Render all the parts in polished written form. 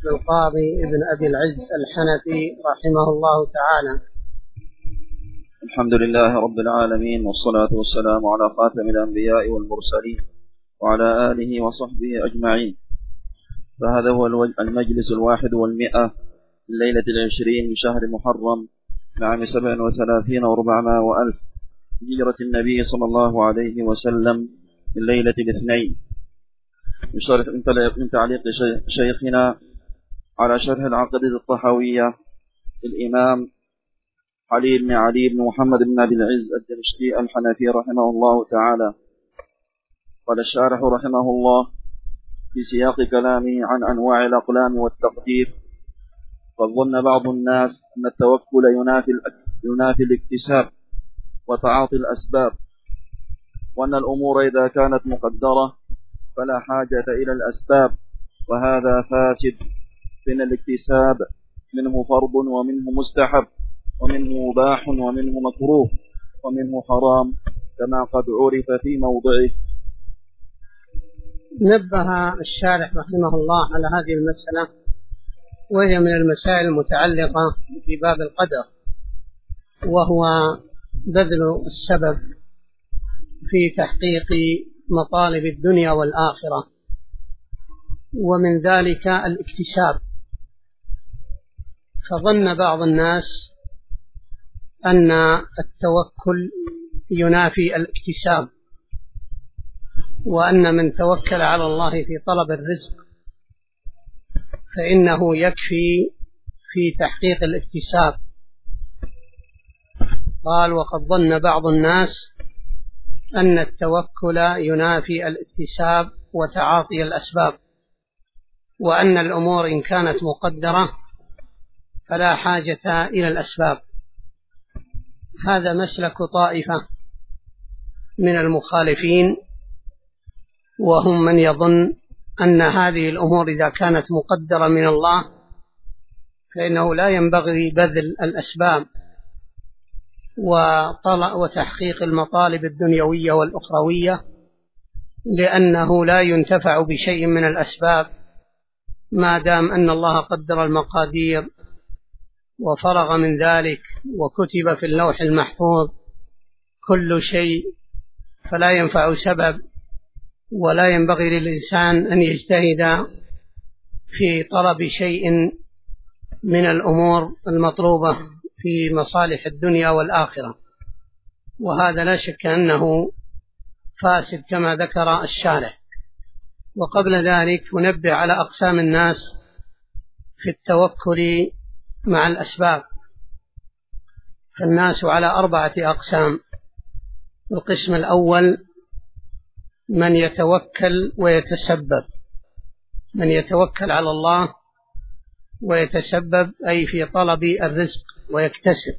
للقاضي ابن أبي العز الحنفي رحمه الله تعالى. الحمد لله رب العالمين، والصلاة والسلام على خاتم الأنبياء والمرسلين وعلى آله وصحبه أجمعين. فهذا هو المجلس 101 الليلة 20 من شهر محرم لعام 37 و400 وألف هجرة النبي صلى الله عليه وسلم من ليلة الاثنين. من تعليق شيخنا على شرح العقيدة الطحاوية الإمام علي بن محمد بن أبي العز الدمشقي الحنفي رحمه الله تعالى. قال الشارح رحمه الله في سياق كلامه عن أنواع الأقلام والتقدير: قد ظن بعض الناس أن التوكل ينافي الاكتساب وتعاطي الأسباب، وأن الأمور إذا كانت مقدرة فلا حاجة إلى الأسباب، وهذا فاسد، فإن الاكتساب منه فرض ومنه مستحب ومنه مباح ومنه مكروه ومنه حرام كما قد عرف في موضعه. نبه الشارح رحمه الله على هذه المسألة، وهي من المسائل المتعلقة في باب القدر، وهو بذل السبب في تحقيق مطالب الدنيا والآخرة، ومن ذلك الاكتساب. فظن بعض الناس أن التوكل ينافي الاكتساب، وأن من توكل على الله في طلب الرزق فإنه يكفي في تحقيق الاكتساب. قال: وقد ظن بعض الناس أن التوكل ينافي الاكتساب وتعاطي الأسباب، وأن الأمور إن كانت مقدرة فلا حاجة إلى الأسباب. هذا مسلك طائفة من المخالفين، وهم من يظن أن هذه الأمور إذا كانت مقدرة من الله فإنه لا ينبغي بذل الأسباب وتحقيق المطالب الدنيوية والأخروية، لأنه لا ينتفع بشيء من الأسباب ما دام أن الله قدر المقادير وفرغ من ذلك وكتب في اللوح المحفوظ كل شيء، فلا ينفع سبب، ولا ينبغي للإنسان أن يجتهد في طلب شيء من الأمور المطلوبة في مصالح الدنيا والآخرة، وهذا لا شك أنه فاسد كما ذكر الشارح. وقبل ذلك ننبه على أقسام الناس في التوكل مع الأسباب. فالناس على 4 أقسام. القسم الأول من يتوكل ويتسبب، من يتوكل على الله ويتسبب أي في طلب الرزق ويكتسب،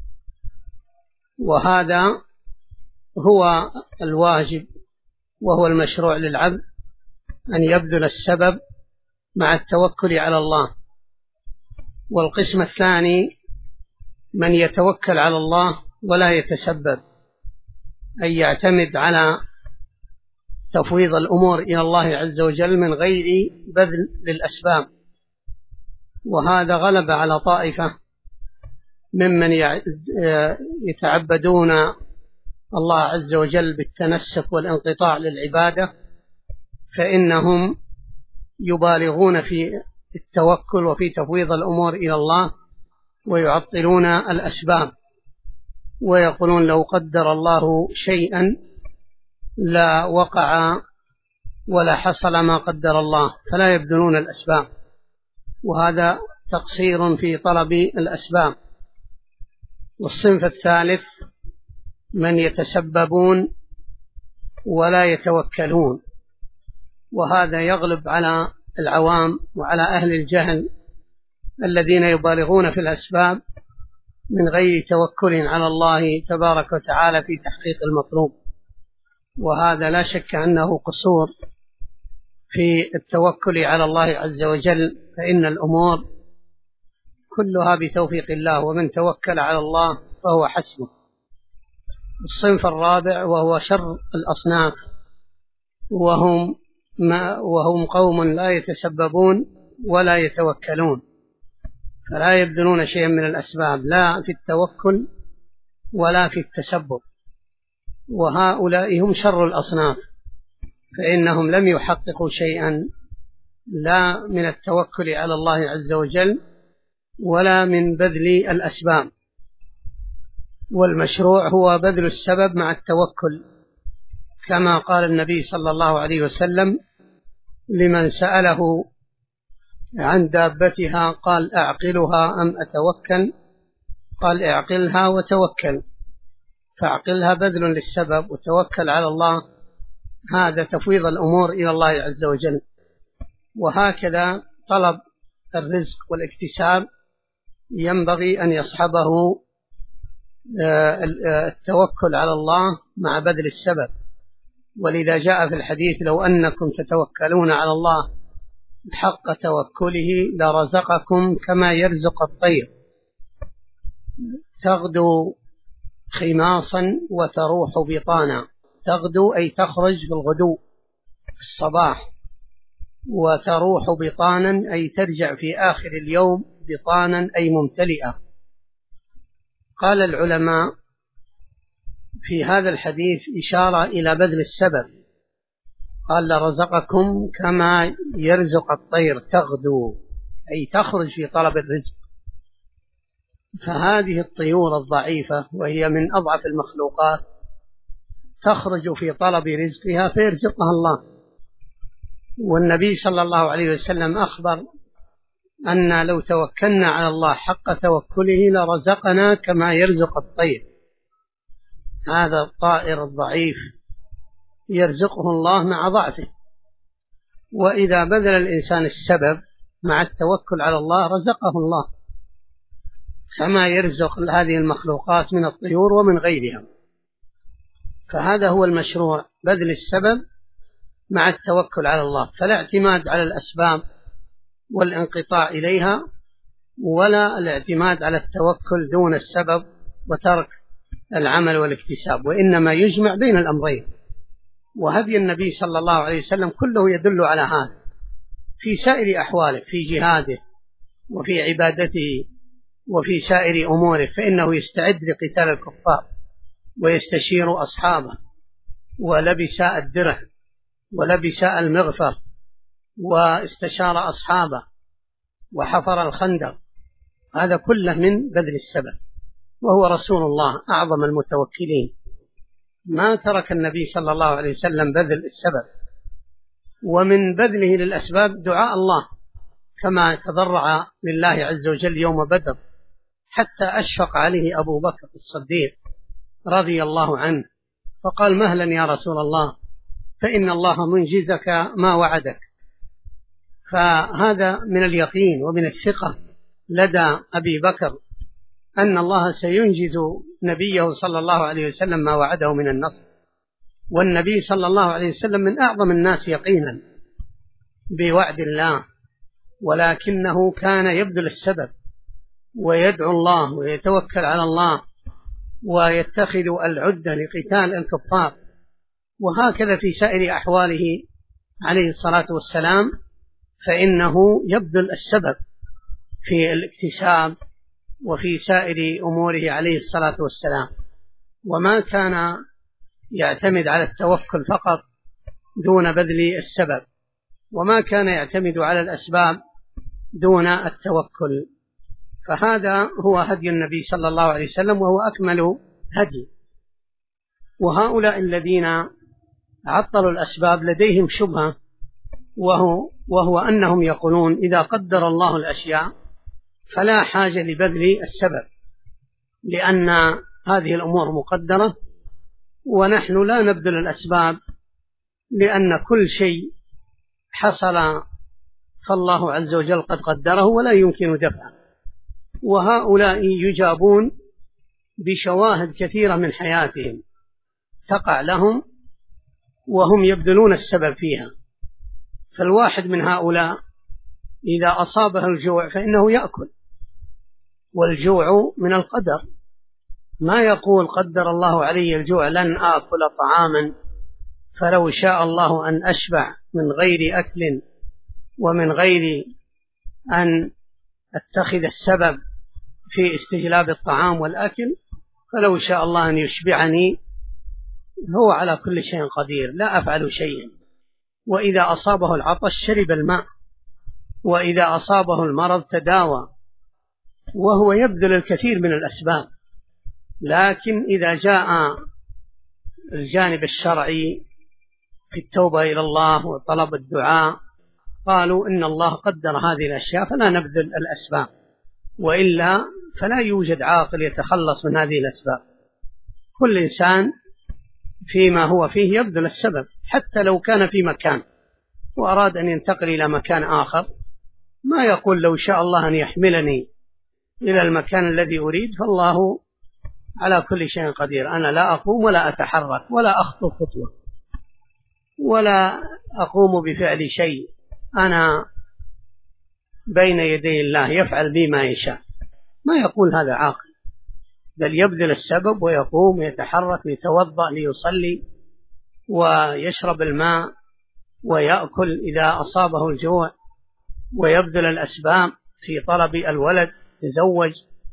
وهذا هو الواجب وهو المشروع للعبد، أن يبذل السبب مع التوكل على الله. والقسم الثاني من يتوكل على الله ولا يتسبب، أي يعتمد على تفويض الأمور إلى الله عز وجل من غير بذل للأسباب، وهذا غلب على طائفة ممن يتعبدون الله عز وجل بالتنسك والانقطاع للعبادة، فإنهم يبالغون في التوكل وفي تفويض الأمور إلى الله ويعطلون الأسباب، ويقولون لو قدر الله شيئا لا وقع ولا حصل ما قدر الله، فلا يبذلون الأسباب، وهذا تقصير في طلب الأسباب. والصنف الثالث من يتسببون ولا يتوكلون، وهذا يغلب على العوام وعلى أهل الجهل الذين يبالغون في الأسباب من غير توكل على الله تبارك وتعالى في تحقيق المطلوب، وهذا لا شك أنه قصور في التوكل على الله عز وجل، فإن الأمور كلها بتوفيق الله، ومن توكل على الله فهو حسبه. الصنف الرابع وهو شر الأصناف، وهم قوم لا يتسببون ولا يتوكلون، فلا يبذلون شيئا من الأسباب لا في التوكل ولا في التسبب. وهؤلاء هم شر الأصناف، فإنهم لم يحققوا شيئا لا من التوكل على الله عز وجل ولا من بذل الأسباب. والمشروع هو بذل السبب مع التوكل، كما قال النبي صلى الله عليه وسلم لمن سأله عن دابتها قال أعقلها أم أتوكل؟ قال اعقلها وتوكل، فاعقلها بذل للسبب وتوكل على الله، هذا تفويض الأمور إلى الله عز وجل. وهكذا طلب الرزق والاكتساب ينبغي أن يصحبه التوكل على الله مع بذل السبب. ولذا جاء في الحديث لو أنكم تتوكلون على الله حق توكله لرزقكم كما يرزق الطير تغدو خماصا وتروح بطانا. تغدو أي تخرج في الغدو في الصباح، وتروح بطانا أي ترجع في آخر اليوم بطانا أي ممتلئة. قال العلماء في هذا الحديث إشارة إلى بذل السبب، قال لرزقكم كما يرزق الطير تغدو أي تخرج في طلب الرزق. فهذه الطيور الضعيفة وهي من أضعف المخلوقات تخرج في طلب رزقها فيرزقها الله. والنبي صلى الله عليه وسلم أخبر أن لو توكلنا على الله حق توكله لرزقنا كما يرزق الطير. هذا الطائر الضعيف يرزقه الله مع ضعفه، وإذا بذل الإنسان السبب مع التوكل على الله رزقه الله كما يرزق هذه المخلوقات من الطيور ومن غيرها. فهذا هو المشروع، بذل السبب مع التوكل على الله، فلا اعتماد على الأسباب والانقطاع إليها، ولا الاعتماد على التوكل دون السبب وترك العمل والاكتساب، وإنما يجمع بين الأمرين. وهدي النبي صلى الله عليه وسلم كله يدل على هذا في سائر أحواله، في جهاده وفي عبادته وفي سائر أموره، فإنه يستعد لقتال الكفار ويستشير أصحابه، ولبس الدرع ولبس المغفر واستشار أصحابه وحفر الخندق، هذا كله من بذل السبب. وهو رسول الله أعظم المتوكلين، ما ترك النبي صلى الله عليه وسلم بذل السبب. ومن بذله للأسباب دعاء الله، كما تضرع لله عز وجل يوم بدر حتى أشفق عليه أبو بكر الصديق رضي الله عنه، فقال مهلا يا رسول الله فإن الله منجزك ما وعدك. فهذا من اليقين ومن الثقة لدى أبي بكر أن الله سينجز نبيه صلى الله عليه وسلم ما وعده من النصر. والنبي صلى الله عليه وسلم من أعظم الناس يقينا بوعد الله، ولكنه كان يبذل السبب ويدعو الله ويتوكل على الله ويتخذ العدة لقتال الكفار. وهكذا في سائر أحواله عليه الصلاة والسلام، فإنه يبذل السبب في الاكتساب وفي سائر أموره عليه الصلاة والسلام، وما كان يعتمد على التوكل فقط دون بذل السبب، وما كان يعتمد على الأسباب دون التوكل. فهذا هو هدي النبي صلى الله عليه وسلم، وهو أكمل هدي. وهؤلاء الذين عطلوا الأسباب لديهم شبهة، وهو أنهم يقولون إذا قدر الله الأشياء فلا حاجة لبذل السبب، لأن هذه الأمور مقدرة ونحن لا نبذل الأسباب، لأن كل شيء حصل فالله عز وجل قد قدره ولا يمكن دفعه. وهؤلاء يجابون بشواهد كثيرة من حياتهم تقع لهم وهم يبذلون السبب فيها. فالواحد من هؤلاء إذا أصابه الجوع فإنه يأكل، والجوع من القدر، ما يقول قدر الله علي الجوع لن آكل طعاما فلو شاء الله أن أشبع من غير أكل ومن غير أن أتخذ السبب في استجلاب الطعام والأكل، فلو شاء الله أن يشبعني هو على كل شيء قدير، لا أفعل شيئا. وإذا أصابه العطش شرب الماء، وإذا أصابه المرض تداوى، وهو يبذل الكثير من الأسباب. لكن إذا جاء الجانب الشرعي في التوبة إلى الله وطلب الدعاء قالوا إن الله قدر هذه الأشياء فلا نبذل الأسباب، وإلا فلا يوجد عاقل يتخلص من هذه الأسباب. كل إنسان فيما هو فيه يبذل السبب، حتى لو كان في مكان وأراد أن ينتقل إلى مكان آخر ما يقول لو شاء الله أن يحملني إلى المكان الذي أريد، فالله على كل شيء قدير. أنا لا أقوم ولا أتحرك ولا أخطو خطوة ولا أقوم بفعل شيء، أنا بين يدي الله يفعل بي ما يشاء. ما يقول هذا عاقل، بل يبذل السبب ويقوم ويتحرك ويتوضأ ليصلي ويشرب الماء ويأكل إذا أصابه الجوع، ويبذل الأسباب في طلب الولد، يتزوج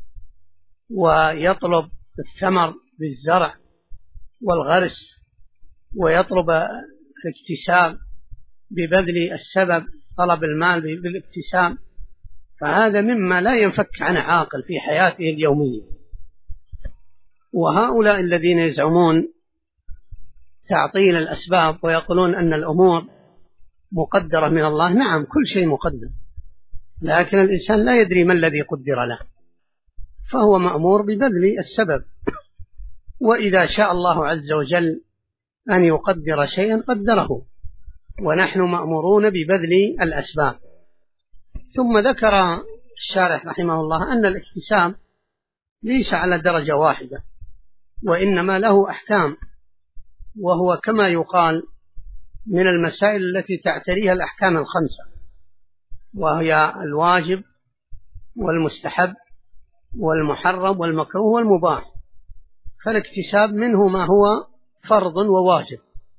ويطلب الثمر بالزرع والغرس، ويطلب الاكتساب ببذل السبب، طلب المال بالاكتساب. فهذا مما لا ينفك عن عاقل في حياته اليومية. وهؤلاء الذين يزعمون تعطيل الأسباب ويقولون أن الأمور مقدرة من الله، نعم كل شيء مقدر، لكن الإنسان لا يدري ما الذي قدر له، فهو مأمور ببذل السبب. وإذا شاء الله عز وجل أن يقدر شيئا قدره، ونحن مأمورون ببذل الأسباب. ثم ذكر الشارح رحمه الله أن الاكتساب ليس على درجة واحدة، وإنما له أحكام، وهو كما يقال من المسائل التي تعتريها الأحكام الخمسة، وهي الواجب والمستحب والمحرم والمكروه والمباح. فالاكتساب منه ما هو فرض وواجب،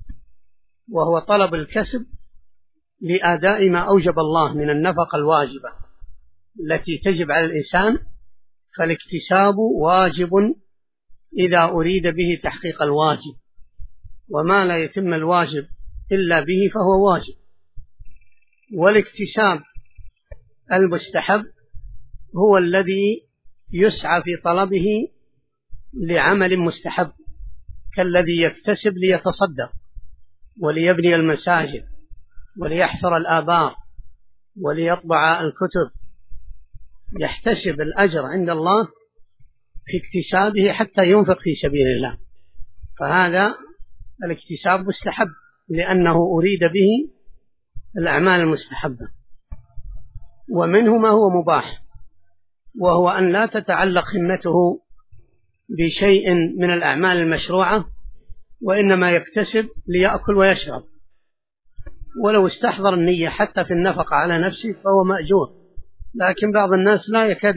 وهو طلب الكسب لأداء ما أوجب الله من النفقة الواجبة التي تجب على الإنسان، فالاكتساب واجب إذا أريد به تحقيق الواجب، وما لا يتم الواجب إلا به فهو واجب. والاكتساب المستحب هو الذي يسعى في طلبه لعمل مستحب، كالذي يكتسب ليتصدق وليبني المساجد وليحفر الآبار وليطبع الكتب، يحتسب الأجر عند الله في اكتسابه حتى ينفق في سبيل الله، فهذا الاكتساب مستحب لأنه أريد به الأعمال المستحبة. ومنه ما هو مباح، وهو أن لا تتعلق همته بشيء من الأعمال المشروعة، وإنما يكتسب ليأكل ويشرب، ولو استحضر النية حتى في النفقة على نفسه فهو مأجور. لكن بعض الناس لا يكاد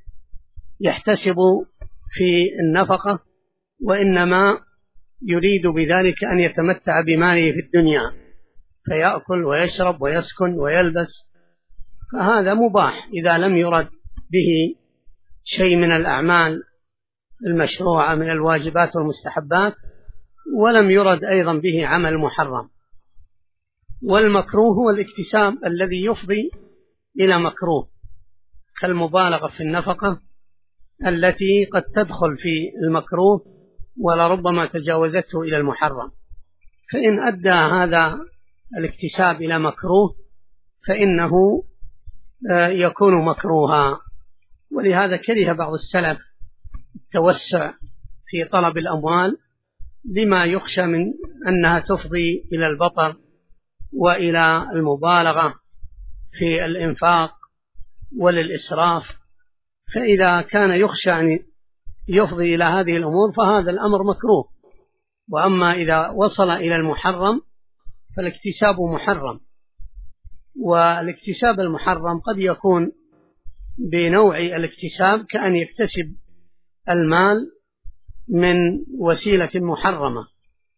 يحتسب في النفقة، وإنما يريد بذلك أن يتمتع بماله في الدنيا، فيأكل ويشرب ويسكن ويلبس، فهذا مباح إذا لم يرد به شيء من الأعمال المشروعة من الواجبات والمستحبات، ولم يرد أيضا به عمل محرم. والمكروه هو الاكتساب الذي يفضي إلى مكروه، كالمبالغة في النفقة التي قد تدخل في المكروه ولربما تجاوزته إلى المحرم. فإن أدى هذا الاكتساب إلى مكروه فإنه يكون مكروها. ولهذا كره بعض السلف التوسع في طلب الأموال لما يخشى من أنها تفضي إلى البطر وإلى المبالغة في الإنفاق وللإسراف. فإذا كان يخشى أن يفضي إلى هذه الأمور فهذا الأمر مكروه. وأما إذا وصل إلى المحرم فالاكتساب محرم. والاكتساب المحرم قد يكون بنوع الاكتساب كأن يكتسب المال من وسيلة محرمة،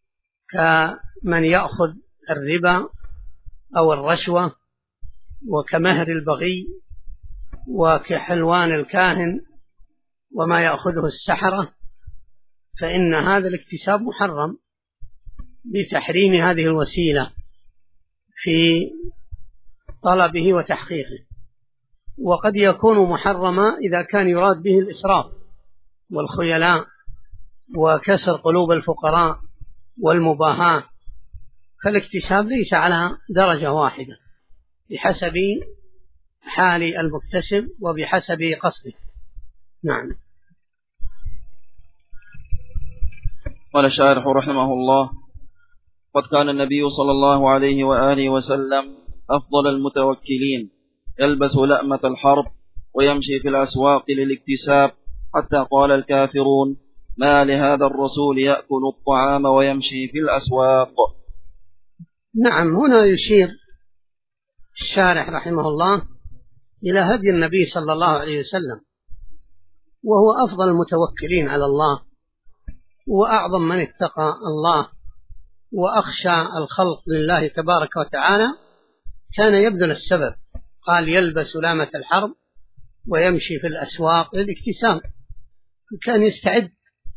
كمن يأخذ الربا أو الرشوة، وكمهر البغي وكحلوان الكاهن وما يأخذه السحرة، فإن هذا الاكتساب محرم بتحريم هذه الوسيلة في طلبه وتحقيقه. وقد يكون محرما إذا كان يراد به الإسراف والخيلاء وكسر قلوب الفقراء والمباهاة، فالاكتساب ليس على درجة واحدة بحسب حال المكتسب وبحسب قصده. نعم. قال الشارح رحمه الله: قد كان النبي صلى الله عليه وآله وسلم أفضل المتوكلين، يلبس لأمة الحرب ويمشي في الأسواق للاكتساب، حتى قال الكافرون: ما لهذا الرسول يأكل الطعام ويمشي في الأسواق. نعم، هنا يشير الشارح رحمه الله إلى هدي النبي صلى الله عليه وسلم، وهو أفضل المتوكلين على الله وأعظم من اتقى الله وأخشى الخلق لله تبارك وتعالى، كان يبذل السبب. قال: يلبس لامة الحرب ويمشي في الأسواق للاكتساب، كان يستعد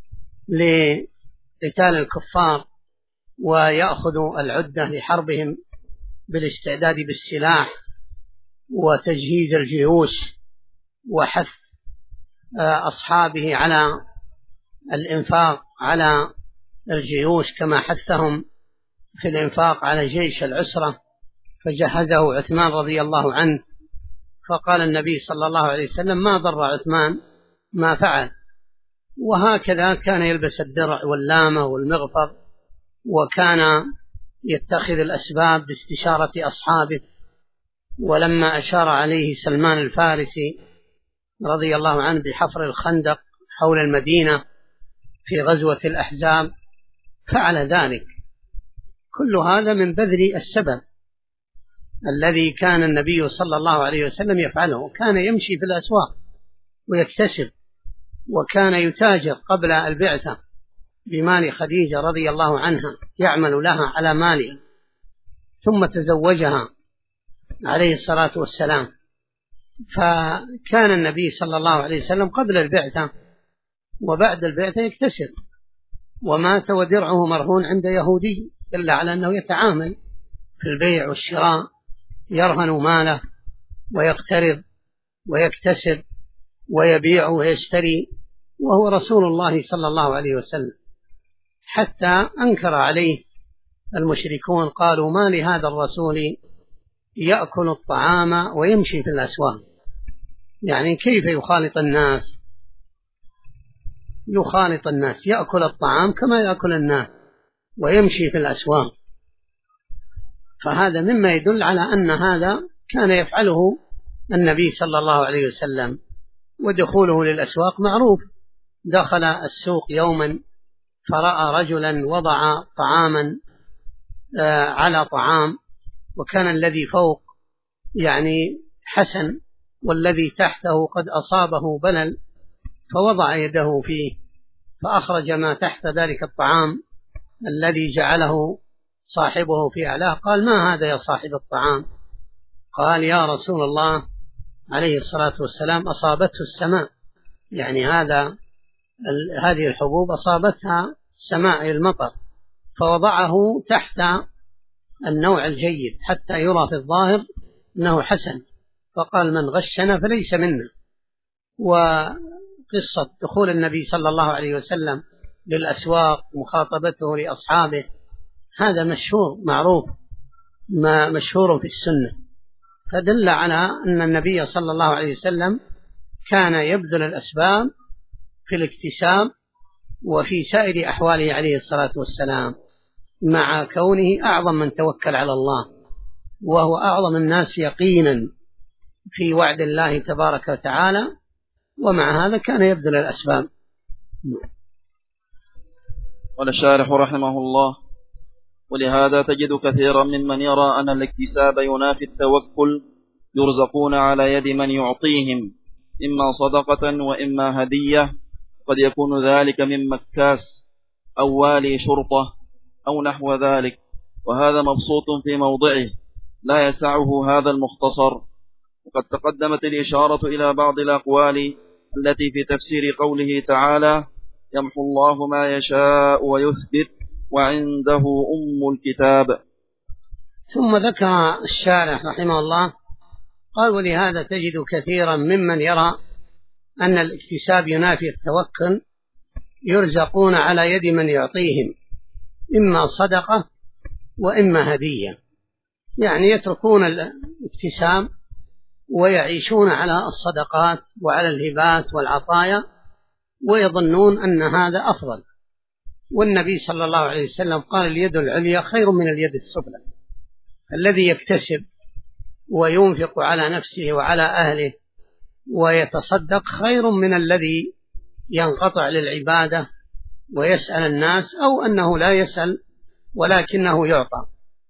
لقتال الكفار ويأخذ العدة لحربهم بالاستعداد بالسلاح وتجهيز الجيوش وحث أصحابه على الإنفاق على الجيوش كما حثهم في الإنفاق على جيش العسرة، فجهزه عثمان رضي الله عنه، فقال النبي صلى الله عليه وسلم: ما ضر عثمان ما فعل. وهكذا كان يلبس الدرع واللامة والمغفر، وكان يتخذ الأسباب باستشارة أصحابه. ولما أشار عليه سلمان الفارسي رضي الله عنه بحفر الخندق حول المدينة في غزوة الأحزاب فعل ذلك. كل هذا من بذل السبب الذي كان النبي صلى الله عليه وسلم يفعله. كان يمشي في الأسواق ويكتسب، وكان يتاجر قبل البعثة بمال خديجة رضي الله عنها، يعمل لها على ماله، ثم تزوجها عليه الصلاة والسلام. فكان النبي صلى الله عليه وسلم قبل البعثة وبعد البعثة يكتسب، ومات ودرعه مرهون عند يهودي، دل على أنه يتعامل في البيع والشراء، يرهن ماله ويقترض ويكتسب ويبيع ويشتري، وهو رسول الله صلى الله عليه وسلم، حتى أنكر عليه المشركون، قالوا: ما لهذا الرسول يأكل الطعام ويمشي في الأسواق. يعني كيف يخالط الناس يأكل الطعام كما يأكل الناس ويمشي في الأسواق. فهذا مما يدل على أن هذا كان يفعله النبي صلى الله عليه وسلم. ودخوله للأسواق معروف، دخل السوق يوما فرأى رجلا وضع طعاما على طعام، وكان الذي فوق يعني حسن والذي تحته قد أصابه بلل، فوضع يده فيه فأخرج ما تحت ذلك الطعام الذي جعله صاحبه في أعلاه. قال: ما هذا يا صاحب الطعام؟ قال: يا رسول الله عليه الصلاة والسلام أصابته السماء، يعني هذه الحبوب أصابتها السماء المطر، فوضعه تحت النوع الجيد حتى يرى في الظاهر أنه حسن، فقال: من غشنا فليس منا. وقصة دخول النبي صلى الله عليه وسلم للأسواق مخاطبته لأصحابه هذا مشهور معروف مشهور في السنة، فدل على أن النبي صلى الله عليه وسلم كان يبذل الأسباب في الاكتساب وفي سائر أحواله عليه الصلاة والسلام، مع كونه أعظم من توكل على الله، وهو أعظم الناس يقينا في وعد الله تبارك وتعالى، ومع هذا كان يبذل الأسباب. قال الشارح رحمه الله: ولهذا تجد كثيرا ممن يرى أن الاكتساب ينافي التوكل يرزقون على يد من يعطيهم، إما صدقة وإما هدية، قد يكون ذلك من مكاس أو والي شرطة أو نحو ذلك، وهذا مبسوط في موضعه لا يسعه هذا المختصر. وقد تقدمت الإشارة إلى بعض الأقوال التي في تفسير قوله تعالى: يمحو الله ما يشاء ويثبت وعنده أم الكتاب. ثم ذكر الشارح رحمه الله قال: ولهذا تجد كثيرا ممن يرى أن الاكتساب ينافي التوكل يرزقون على يد من يعطيهم إما صدقة وإما هدية، يعني يتركون الاكتساب ويعيشون على الصدقات وعلى الهبات والعطايا ويظنون أن هذا أفضل. والنبي صلى الله عليه وسلم قال: اليد العليا خير من اليد السفلى. الذي يكتسب وينفق على نفسه وعلى أهله ويتصدق خير من الذي ينقطع للعبادة ويسأل الناس، أو أنه لا يسأل ولكنه يعطى.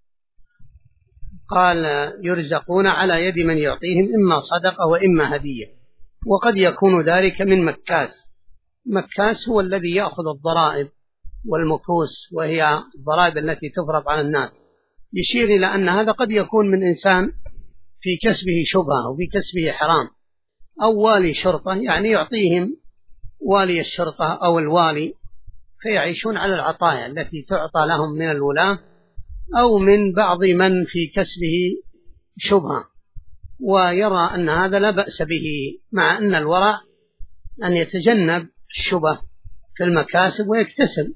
قال: يرزقون على يد من يعطيهم إما صدقة وإما هدية. وقد يكون ذلك من مكاس. مكاس هو الذي يأخذ الضرائب والمكوس، وهي الضرائب التي تفرض على الناس. يشير إلى أن هذا قد يكون من إنسان في كسبه شبهة وفي كسبه حرام، أو والي شرطة، يعني يعطيهم والي الشرطة أو الوالي فيعيشون على العطايا التي تعطى لهم من الولاة أو من بعض من في كسبه شبهة، ويرى أن هذا لا بأس به، مع أن الورع أن يتجنب الشبه في المكاسب ويكتسب.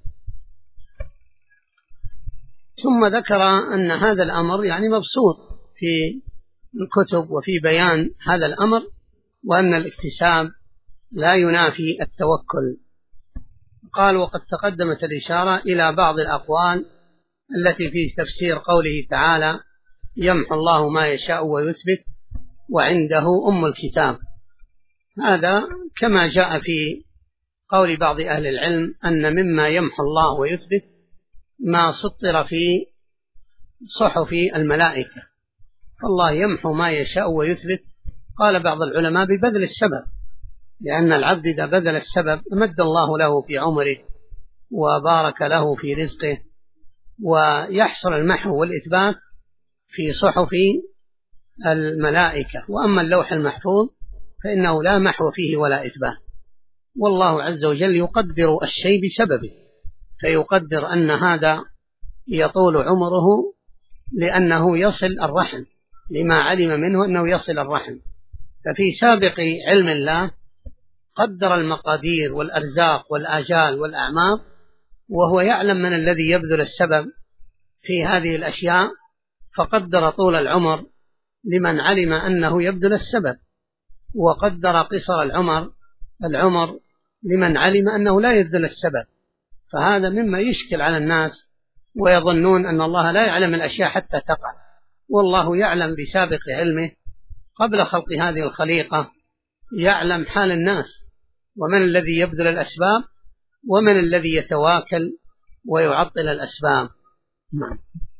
ثم ذكر أن هذا الأمر يعني مبسوط في الكتب وفي بيان هذا الأمر، وأن الاكتساب لا ينافي التوكل. قال: وقد تقدمت الإشارة إلى بعض الأقوال التي في تفسير قوله تعالى: يمحو الله ما يشاء ويثبت وعنده أم الكتاب. هذا كما جاء في قول بعض أهل العلم أن مما يمحو الله ويثبت ما سطر في صحف الملائكة، فالله يمحو ما يشاء ويثبت. قال بعض العلماء ببذل السبب، لأن العبد إذا بذل السبب أمد الله له في عمره وبارك له في رزقه، ويحصل المحو والإثبات في صحف الملائكة. وأما اللوح المحفوظ فإنه لا محو فيه ولا إثبات، والله عز وجل يقدر الشيء بسببه، فيقدر أن هذا يطول عمره لأنه يصل الرحم، لما علم منه أنه يصل الرحم. ففي سابق علم الله قدر المقادير والأرزاق والآجال والأعمار، وهو يعلم من الذي يبذل السبب في هذه الأشياء، فقدر طول العمر لمن علم أنه يبذل السبب، وقدر قصر العمر لمن علم أنه لا يبذل السبب. فهذا مما يشكل على الناس، ويظنون أن الله لا يعلم الأشياء حتى تقع، والله يعلم بسابق علمه قبل خلق هذه الخليقة، يعلم حال الناس، ومن الذي يبذل الأسباب ومن الذي يتواكل ويعطل الأسباب. نعم.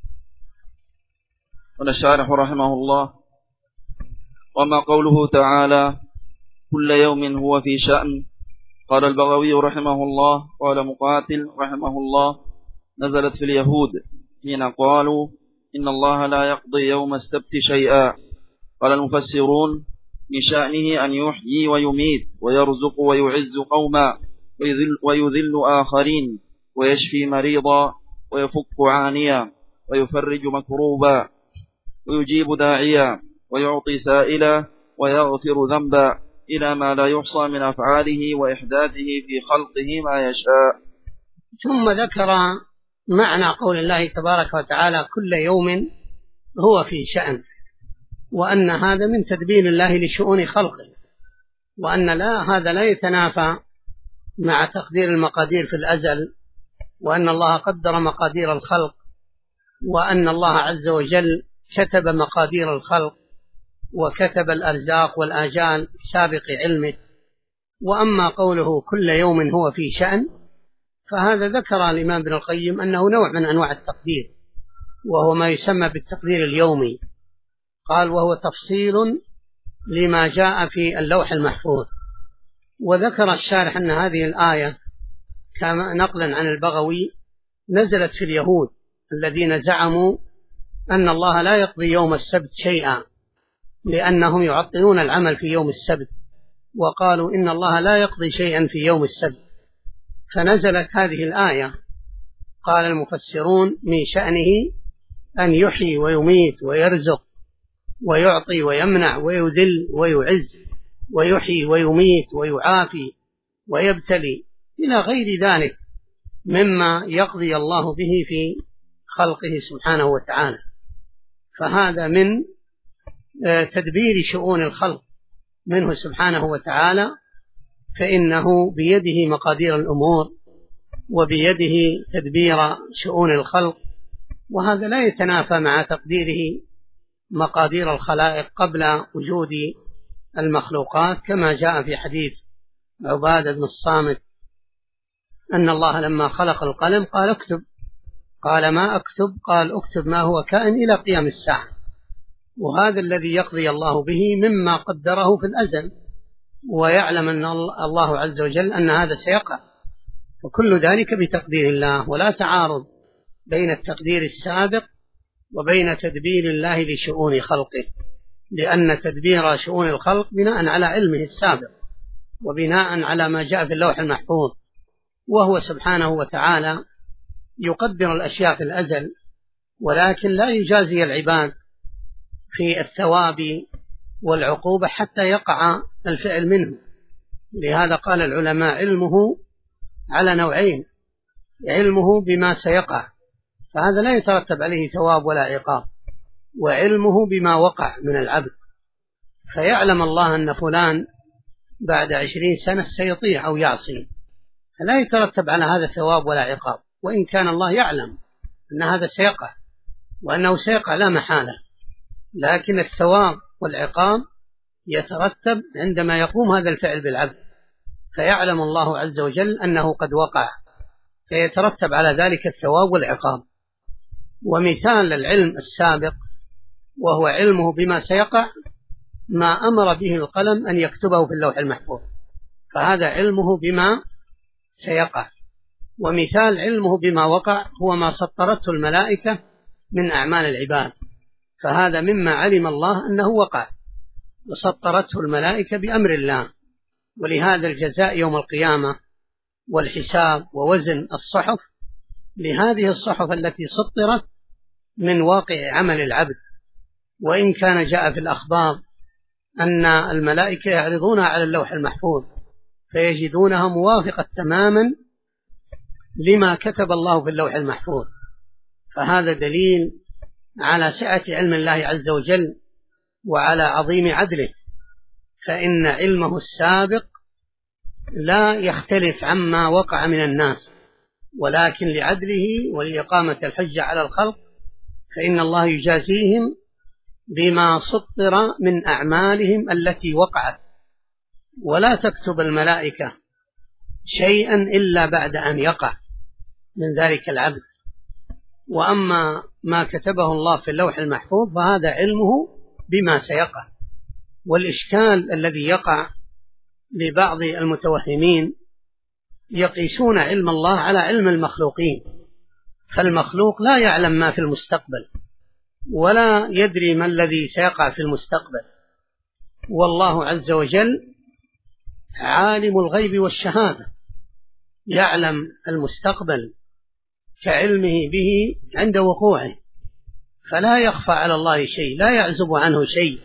قال الشارح رحمه الله: وما قوله تعالى كل يوم هو في شأن. قال البغوي رحمه الله: قال مقاتل رحمه الله: نزلت في اليهود حين قالوا إن الله لا يقضي يوم السبت شيئا. قال المفسرون: من شأنه أن يحيي ويميت ويرزق ويعز قوما ويذل آخرين ويشفي مريضا ويفك عانيا ويفرج مكروبا ويجيب داعيا ويعطي سائلا ويغفر ذنبا، إلى ما لا يحصى من أفعاله وإحداثه في خلقه ما يشاء. ثم ذكر معنى قول الله تبارك وتعالى كل يوم هو في شأن، وأن هذا من تدبير الله لشؤون خلقه، وأن هذا لا يتنافى مع تقدير المقادير في الأزل، وأن الله قدر مقادير الخلق، وأن الله عز وجل كتب مقادير الخلق وكتب الأرزاق والآجال سابق علمه. وأما قوله كل يوم هو في شأن، فهذا ذكر الإمام ابن القيم أنه نوع من أنواع التقدير، وهو ما يسمى بالتقدير اليومي. قال: وهو تفصيل لما جاء في اللوح المحفوظ. وذكر الشارح أن هذه الآية كما نقلا عن البغوي نزلت في اليهود الذين زعموا أن الله لا يقضي يوم السبت شيئا، لأنهم يعطلون العمل في يوم السبت، وقالوا إن الله لا يقضي شيئا في يوم السبت، فنزلت هذه الآية. قال المفسرون من شأنه أن يحيي ويميت ويرزق ويعطي ويمنع ويذل ويعز، ويحيي ويميت ويعافي ويبتلي إلى غير ذلك مما يقضي الله به في خلقه سبحانه وتعالى. فهذا من تدبير شؤون الخلق منه سبحانه وتعالى، فإنه بيده مقادير الأمور وبيده تدبير شؤون الخلق، وهذا لا يتنافى مع تقديره مقادير الخلائق قبل وجود المخلوقات، كما جاء في حديث عبادة بن الصامت أن الله لما خلق القلم قال اكتب، قال ما أكتب؟ قال اكتب ما هو كائن إلى قيام الساعة. وهذا الذي يقضي الله به مما قدره في الأزل، ويعلم أن الله عز وجل أن هذا سيقع، وكل ذلك بتقدير الله، ولا تعارض بين التقدير السابق وبين تدبير الله لشؤون خلقه، لأن تدبير شؤون الخلق بناء على علمه السابق وبناء على ما جاء في اللوح المحفوظ، وهو سبحانه وتعالى يقدر الأشياء في الأزل، ولكن لا يجازي العباد في الثواب والعقوبة حتى يقع الفعل منه. لهذا قال العلماء علمه على نوعين: علمه بما سيقع فهذا لا يترتب عليه ثواب ولا عقاب، وعلمه بما وقع من العبد، فيعلم الله أن فلان بعد 20 سنة سيطيع أو يعصي، فلا يترتب على هذا ثواب ولا عقاب، وإن كان الله يعلم أن هذا سيقع وأنه سيقع لا محالة، لكن الثواب والعقاب يترتب عندما يقوم هذا الفعل بالعبد، فيعلم الله عز وجل أنه قد وقع، فيترتب على ذلك الثواب والعقاب. ومثال العلم السابق وهو علمه بما سيقع ما أمر به القلم أن يكتبه في اللوح المحفوظ، فهذا علمه بما سيقع. ومثال علمه بما وقع هو ما سطرته الملائكة من أعمال العباد، فهذا مما علم الله أنه وقع وسطرته الملائكة بأمر الله. ولهذا الجزاء يوم القيامة والحساب ووزن الصحف لهذه الصحف التي سطرت من واقع عمل العبد. وإن كان جاء في الأخبار أن الملائكة يعرضون على اللوح المحفوظ فيجدونها موافقة تماما لما كتب الله في اللوح المحفوظ، فهذا دليل على سعة علم الله عز وجل وعلى عظيم عدله، فإن علمه السابق لا يختلف عما وقع من الناس، ولكن لعدله ولإقامة الحجة على الخلق فإن الله يجازيهم بما سطر من أعمالهم التي وقعت، ولا تكتب الملائكة شيئا إلا بعد أن يقع من ذلك العبد. وأما ما كتبه الله في اللوح المحفوظ فهذا علمه بما سيقع. والإشكال الذي يقع لبعض المتوهمين يقيسون علم الله على علم المخلوقين، فالمخلوق لا يعلم ما في المستقبل ولا يدري ما الذي سيقع في المستقبل، والله عز وجل عالم الغيب والشهادة يعلم المستقبل كعلمه به عند وقوعه، فلا يخفى على الله شيء، لا يعزب عنه شيء،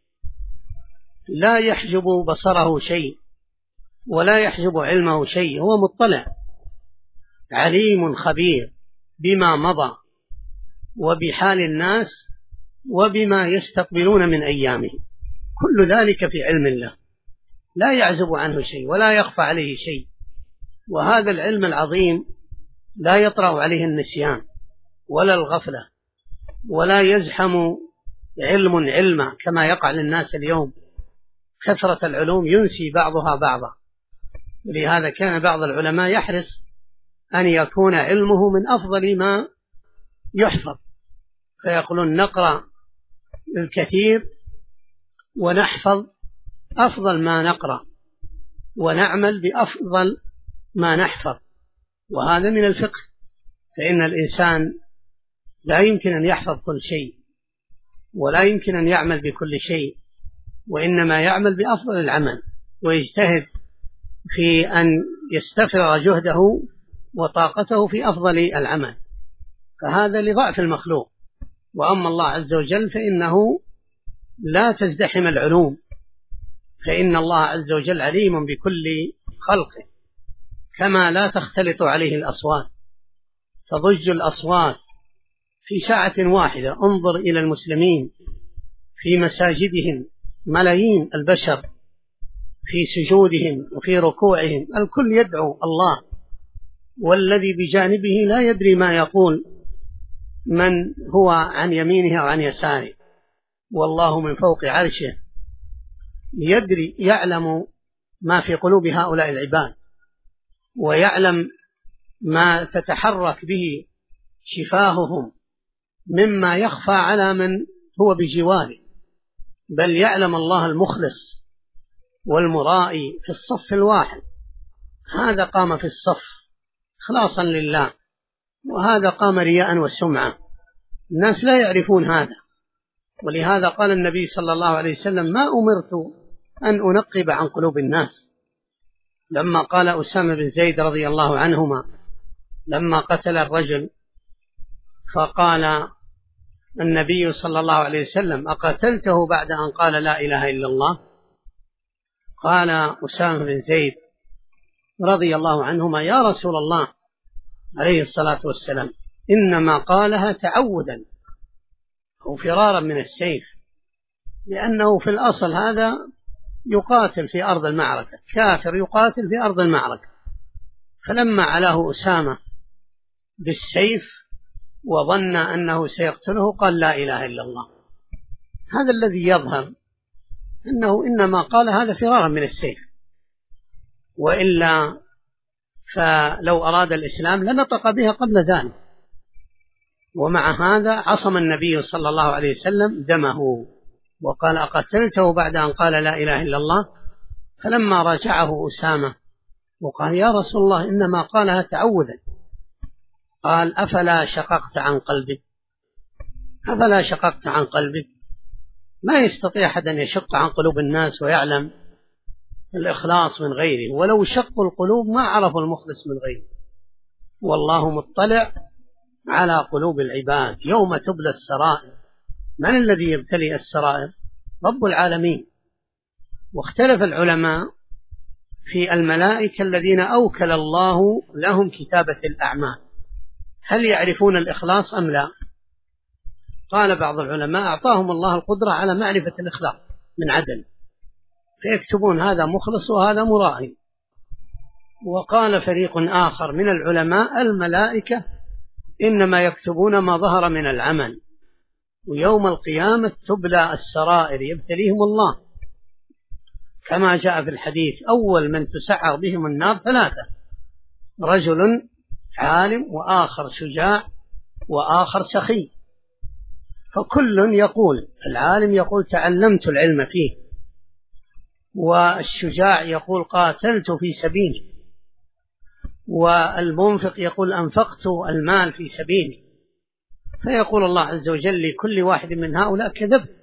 لا يحجب بصره شيء ولا يحجب علمه شيء، هو مطلع عليم خبير بما مضى وبحال الناس وبما يستقبلون من أيامه، كل ذلك في علم الله لا يعزب عنه شيء ولا يخفى عليه شيء. وهذا العلم العظيم لا يطرأ عليه النسيان ولا الغفلة، ولا يزحم علما كما يقع للناس اليوم، كثرة العلوم ينسي بعضها بعضا. ولهذا كان بعض العلماء يحرص أن يكون علمه من أفضل ما يحفظ، فيقولون نقرأ الكثير ونحفظ أفضل ما نقرأ ونعمل بأفضل ما نحفظ، وهذا من الفقه، فإن الإنسان لا يمكن أن يحفظ كل شيء ولا يمكن أن يعمل بكل شيء، وإنما يعمل بأفضل العمل ويجتهد في أن يستفرغ جهده وطاقته في أفضل العمل، فهذا لضعف المخلوق. وأما الله عز وجل فإنه لا تزدحم العلوم، فإن الله عز وجل عليم بكل خلقه، كما لا تختلط عليه الأصوات، تضج الأصوات في ساعة واحدة. انظر إلى المسلمين في مساجدهم، ملايين البشر في سجودهم وفي ركوعهم، الكل يدعو الله، والذي بجانبه لا يدري ما يقول من هو عن يمينه أو عن يساره، والله من فوق عرشه يعلم ما في قلوب هؤلاء العباد، ويعلم ما تتحرك به شفاههم مما يخفى على من هو بجواره، بل يعلم الله المخلص والمرائي في الصف الواحد، هذا قام في الصف خلاصا لله، وهذا قام رياء وسمعة. الناس لا يعرفون هذا، ولهذا قال النبي صلى الله عليه وسلم: ما أمرت أن أنقب عن قلوب الناس. لما قال أسامة بن زيد رضي الله عنهما لما قتل الرجل، فقال النبي صلى الله عليه وسلم: أقتلته بعد أن قال لا إله إلا الله؟ قال أسامة بن زيد رضي الله عنهما: يا رسول الله عليه الصلاة والسلام، إنما قالها تعودا أو فرارا من السيف، لأنه في الأصل هذا يقاتل في أرض المعركة، كافر يقاتل في أرض المعركة، فلما علاه أسامة بالسيف وظن أنه سيقتله قال لا إله إلا الله. هذا الذي يظهر أنه إنما قال هذا فرارا من السيف، وإلا فلو أراد الإسلام لنطق بها قبل ذلك. ومع هذا عصم النبي صلى الله عليه وسلم دمه، وقال: أقتلته بعد أن قال لا إله إلا الله؟ فلما راجعه أسامة وقال: يا رسول الله إنما قالها تعوذا، قال: أفلا شققت عن قلبك؟ أفلا شققت عن قلبك؟ ما يستطيع أحد أن يشق عن قلوب الناس ويعلم الإخلاص من غيره، ولو شقوا القلوب ما عرفوا المخلص من غيره. والله مطلع على قلوب العباد يوم تبلى السرائر. من الذي يبتلي السرائر؟ رب العالمين. واختلف العلماء في الملائكة الذين أوكل الله لهم كتابة الأعمال، هل يعرفون الإخلاص أم لا؟ قال بعض العلماء: أعطاهم الله القدرة على معرفة الإخلاص من عدل، فيكتبون هذا مخلص وهذا مرائي. وقال فريق آخر من العلماء: الملائكة إنما يكتبون ما ظهر من العمل، ويوم القيامة تبلى السرائر يبتليهم الله، كما جاء في الحديث: أول من تسعر بهم النار ثلاثة: رجل عالم، وآخر شجاع، وآخر سخي. فكل يقول، العالم يقول تعلمت العلم فيه، والشجاع يقول قاتلت في سبيله، والمنفق يقول أنفقت المال في سبيله. فيقول الله عز وجل لكل واحد من هؤلاء: كذبت،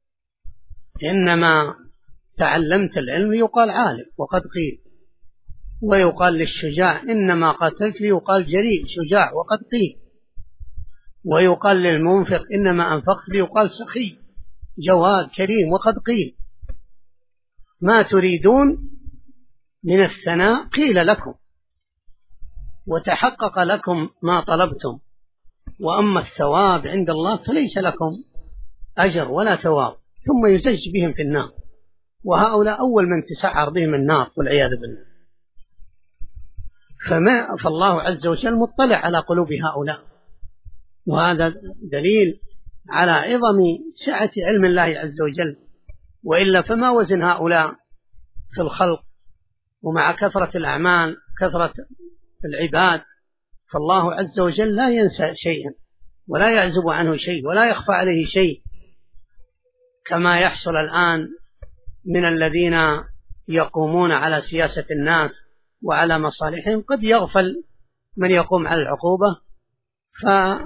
إنما تعلمت العلم يقال عالم وقد قيل. ويقال للشجاع: إنما قاتلت يقال جريء شجاع وقد قيل. ويقال للمنفق: إنما أنفقت يقال سخي جواد كريم وقد قيل. ما تريدون من الثناء قيل لكم، وتحقق لكم ما طلبتم، وأما الثواب عند الله فليس لكم أجر ولا ثواب، ثم يزج بهم في النار. وهؤلاء أول من تسعر بهم النار والعياذ بالله. فالله عز وجل مطلع على قلوب هؤلاء، وهذا دليل على عظم سعة علم الله عز وجل، وإلا فما وزن هؤلاء في الخلق، ومع كثرة الأعمال كثرة العباد، فالله عز وجل لا ينسى شيئا ولا يعزب عنه شيء ولا يخفى عليه شيء، كما يحصل الآن من الذين يقومون على سياسة الناس وعلى مصالحهم. قد يغفل من يقوم على العقوبة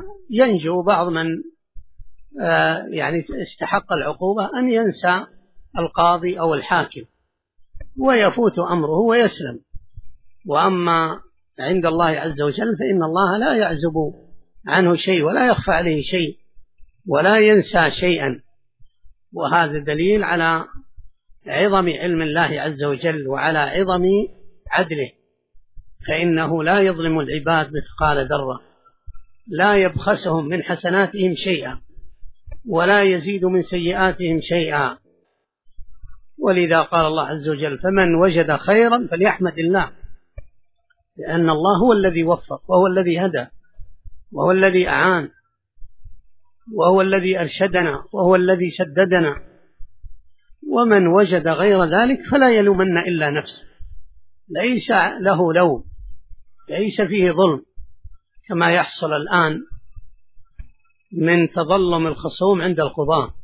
فينجو بعض من يعني استحق العقوبة، أن ينسى القاضي أو الحاكم ويفوت أمره ويسلم. وأما عند الله عز وجل فإن الله لا يعزب عنه شيء ولا يخفى عليه شيء ولا ينسى شيئا، وهذا دليل على عظم علم الله عز وجل وعلى عظم عدله، فإنه لا يظلم العباد مثقال ذرة، لا يبخسهم من حسناتهم شيئا ولا يزيد من سيئاتهم شيئا. ولذا قال الله عز وجل: فمن وجد خيرا فليحمد الله، لأن الله هو الذي وفق وهو الذي هدى وهو الذي أعان وهو الذي أرشدنا وهو الذي سددنا. ومن وجد غير ذلك فلا يلومن إلا نفسه، ليس له لوم، ليس فيه ظلم كما يحصل الآن من تظلم الخصوم عند القضاة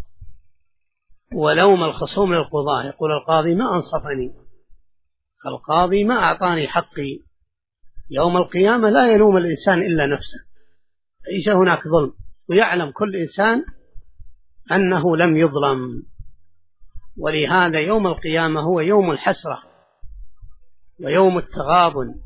ولوم الخصوم للقضاة. يقول القاضي: ما أنصفني، القاضي ما أعطاني حقي. يوم القيامة لا يلوم الإنسان إلا نفسه، ليس هناك ظلم، ويعلم كل إنسان أنه لم يظلم. ولهذا يوم القيامة هو يوم الحسرة ويوم التغابن،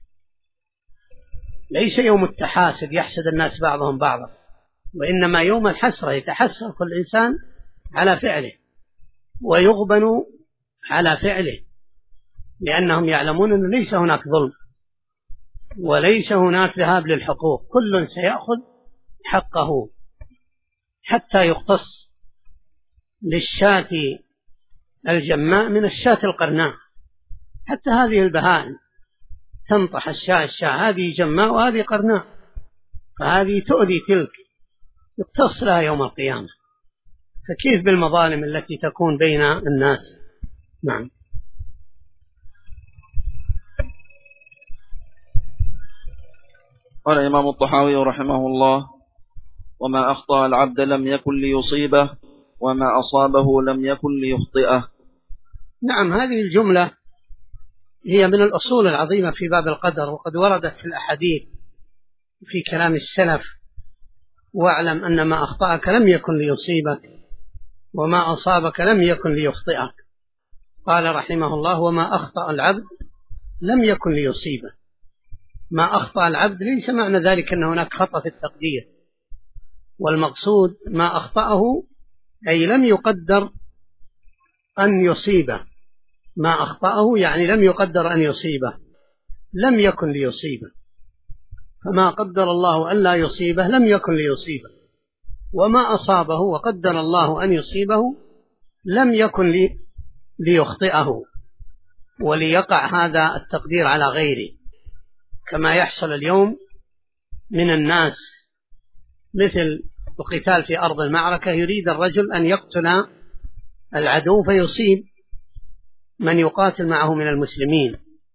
ليس يوم التحاسد يحسد الناس بعضهم بعضا، وإنما يوم الحسرة يتحسر كل إنسان على فعله ويغبن على فعله، لأنهم يعلمون أن ليس هناك ظلم وليس هناك ذهاب للحقوق، كل سيأخذ حقه حتى يقتص للشاة الجماء من الشاة القرناء. حتى هذه البهائم تنطح الشاة هذه جماء وهذه قرناء، فهذه تؤذي تلك، يقتص لها يوم القيامة. فكيف بالمظالم التي تكون بين الناس؟ نعم. قال الإمام الطحاوي رحمه الله: وما أخطأ العبد لم يكن ليصيبه، وما أصابه لم يكن ليخطئه. نعم، هذه الجملة هي من الأصول العظيمة في باب القدر، وقد وردت في الأحاديث في كلام السلف: واعلم أن ما أخطأك لم يكن ليصيبك وما أصابك لم يكن ليخطئك. قال رحمه الله: وما أخطأ العبد لم يكن ليصيبه. ما أخطأ العبد ليس معنى ذلك أن هناك خطأ في التقدير، والمقصود ما أخطأه أي لم يقدر أن يصيبه. ما أخطأه يعني لم يقدر أن يصيبه، لم يكن ليصيبه. فما قدر الله أن لا يصيبه لم يكن ليصيبه، وما أصابه وقدر الله أن يصيبه لم يكن ليخطئه وليقع هذا التقدير على غيره، كما يحصل اليوم من الناس، مثل القتال في أرض المعركة، يريد الرجل أن يقتل العدو فيصيب من يقاتل معه من المسلمين،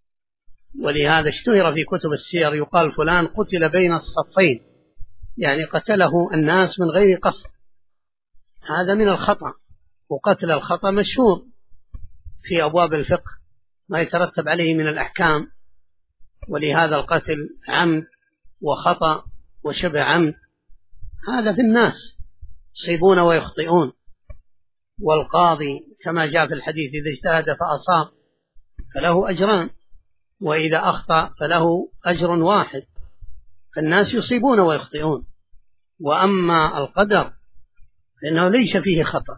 ولهذا اشتهر في كتب السير يقال فلان قتل بين الصفين، يعني قتله الناس من غير قصد. هذا من الخطأ، وقتل الخطأ مشهور في أبواب الفقه ما يترتب عليه من الأحكام، ولهذا القتل عمد وخطأ وشبه عمد هذا في الناس يصيبون ويخطئون. والقاضي كما جاء في الحديث إذا اجتهد فأصاب فله أجران، وإذا أخطأ فله أجر واحد، فالناس يصيبون ويخطئون. وأما القدر فإنه ليس فيه خطأ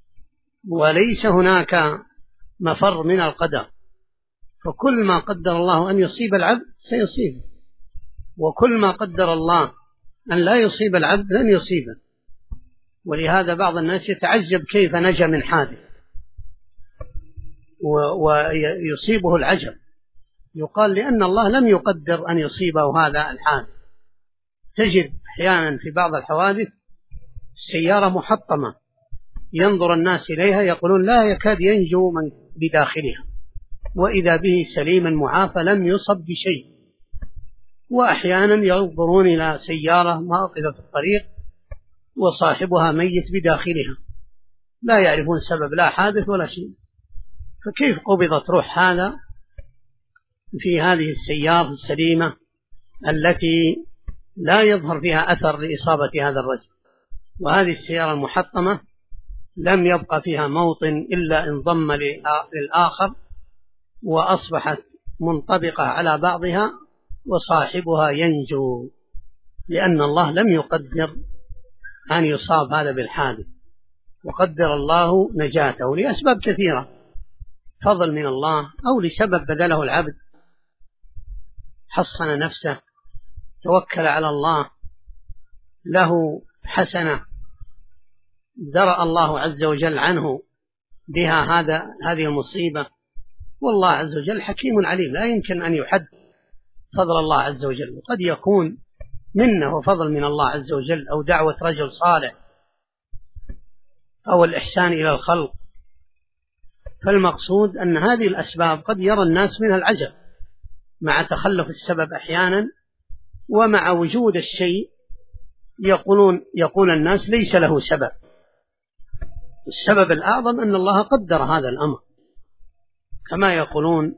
وليس هناك مفر من القدر، فكل ما قدر الله أن يصيب العبد سيصيبه، وكل ما قدر الله أن لا يصيب العبد لن يصيبه. ولهذا بعض الناس يتعجب كيف نجا من حادث ويصيبه العجب، يقال لأن الله لم يقدر أن يصيبه هذا الحادث. تجد أحيانا في بعض الحوادث السيارة محطمة ينظر الناس إليها يقولون لا يكاد ينجو من بداخلها، وإذا به سليما معافى لم يصب بشيء. وأحيانا ينظرون إلى سيارة واقفة في الطريق وصاحبها ميت بداخلها، لا يعرفون سبب لا حادث ولا شيء، فكيف قبضت روح هذا في هذه السيارة السليمة التي لا يظهر فيها أثر لإصابة هذا الرجل؟ وهذه السيارة المحطمة لم يبق فيها موطن إلا انضم للآخر وأصبحت منطبقة على بعضها وصاحبها ينجو، لأن الله لم يقدر أن يصاب هذا بالحادث، وقدر الله نجاته لأسباب كثيرة، فضل من الله أو لسبب بذله العبد، حصن نفسه، توكل على الله، له حسنة درأ الله عز وجل عنه بها هذه المصيبة. والله عز وجل حكيم عليم، لا يمكن أن يحد فضل الله عز وجل، وقد يكون منه وفضل من الله عز وجل أو دعوة رجل صالح أو الإحسان إلى الخلق. فالمقصود أن هذه الأسباب قد يرى الناس منها العجب مع تخلف السبب أحيانا، ومع وجود الشيء يقول الناس ليس له سبب. السبب الأعظم أن الله قدر هذا الأمر، كما يقولون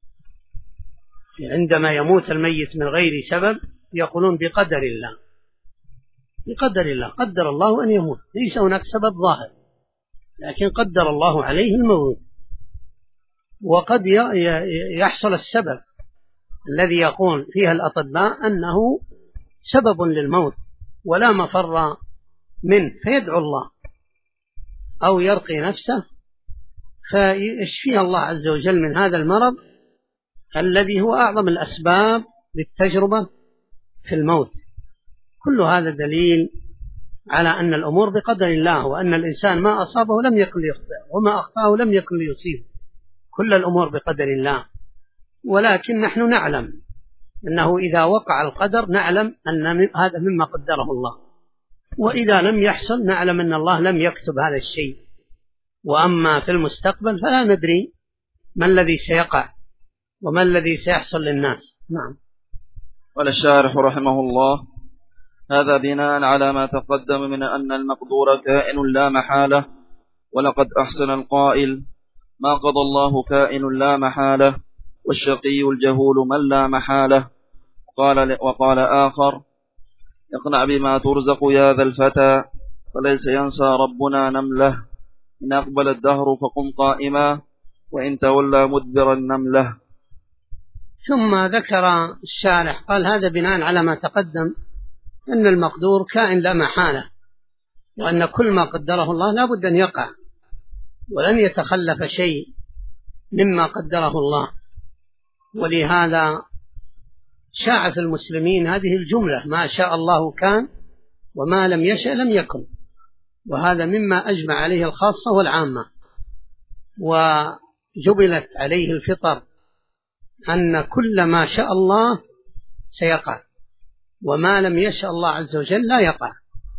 عندما يموت الميت من غير سبب يقولون بقدر الله، بقدر الله، قدر الله أن يموت، ليس هناك سبب ظاهر، لكن قدر الله عليه الموت. وقد يحصل السبب الذي يقول فيها الأطباء أنه سبب للموت ولا مفر منه، فيدعو الله أو يرقي نفسه فيشفيه الله عز وجل من هذا المرض الذي هو أعظم الأسباب للتجربة في الموت. كل هذا دليل على أن الأمور بقدر الله، وأن الإنسان ما أصابه لم يكن ليخطئه، وما أخطأه لم يكن ليصيبه، كل الأمور بقدر الله. ولكن نحن نعلم أنه إذا وقع القدر نعلم أن هذا مما قدره الله، وإذا لم يحصل نعلم أن الله لم يكتب هذا الشيء. وأما في المستقبل فلا ندري ما الذي سيقع وما الذي سيحصل للناس. نعم. قال الشارح رحمه الله: هذا بناء على ما تقدم من أن المقدور كائن لا محالة، ولقد أحسن القائل: ما قضى الله كائن لا محالة، والشقي الجهول من لا محالة. وقال آخر: اقنع بما ترزق يا ذا الفتى، فليس ينسى ربنا نمله، إن أقبل الدهر فقم قائما، وإن تولى مدبرا نمله. ثم ذكر الشارح قال: هذا بناء على ما تقدم أن المقدور كائن لا محالة، وأن كل ما قدره الله لا بد أن يقع، ولن يتخلف شيء مما قدره الله. ولهذا شاع في المسلمين هذه الجملة: ما شاء الله كان وما لم يشأ لم يكن. وهذا مما أجمع عليه الخاصة والعامة، وجبلت عليه الفطر أن كل ما شاء الله سيقع، وما لم يشأ الله عز وجل لا يقع.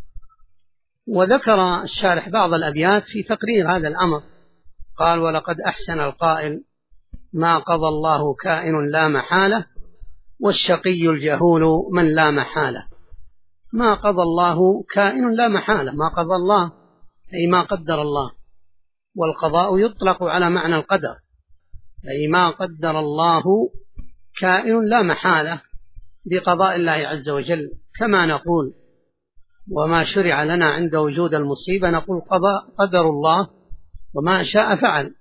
وذكر الشارح بعض الأبيات في تقرير هذا الأمر، قال: ولقد أحسن القائل: ما قضى الله كائن لا محالة، والشقي الجهول من لا محالة. ما قضى الله كائن لا محالة، ما قضى الله أي ما قدر الله، والقضاء يطلق على معنى القدر، أي ما قدر الله كائن لا محالة بقضاء الله عز وجل. كما نقول: وما شرع لنا عند وجود المصيبة نقول قدر الله وما شاء فعل.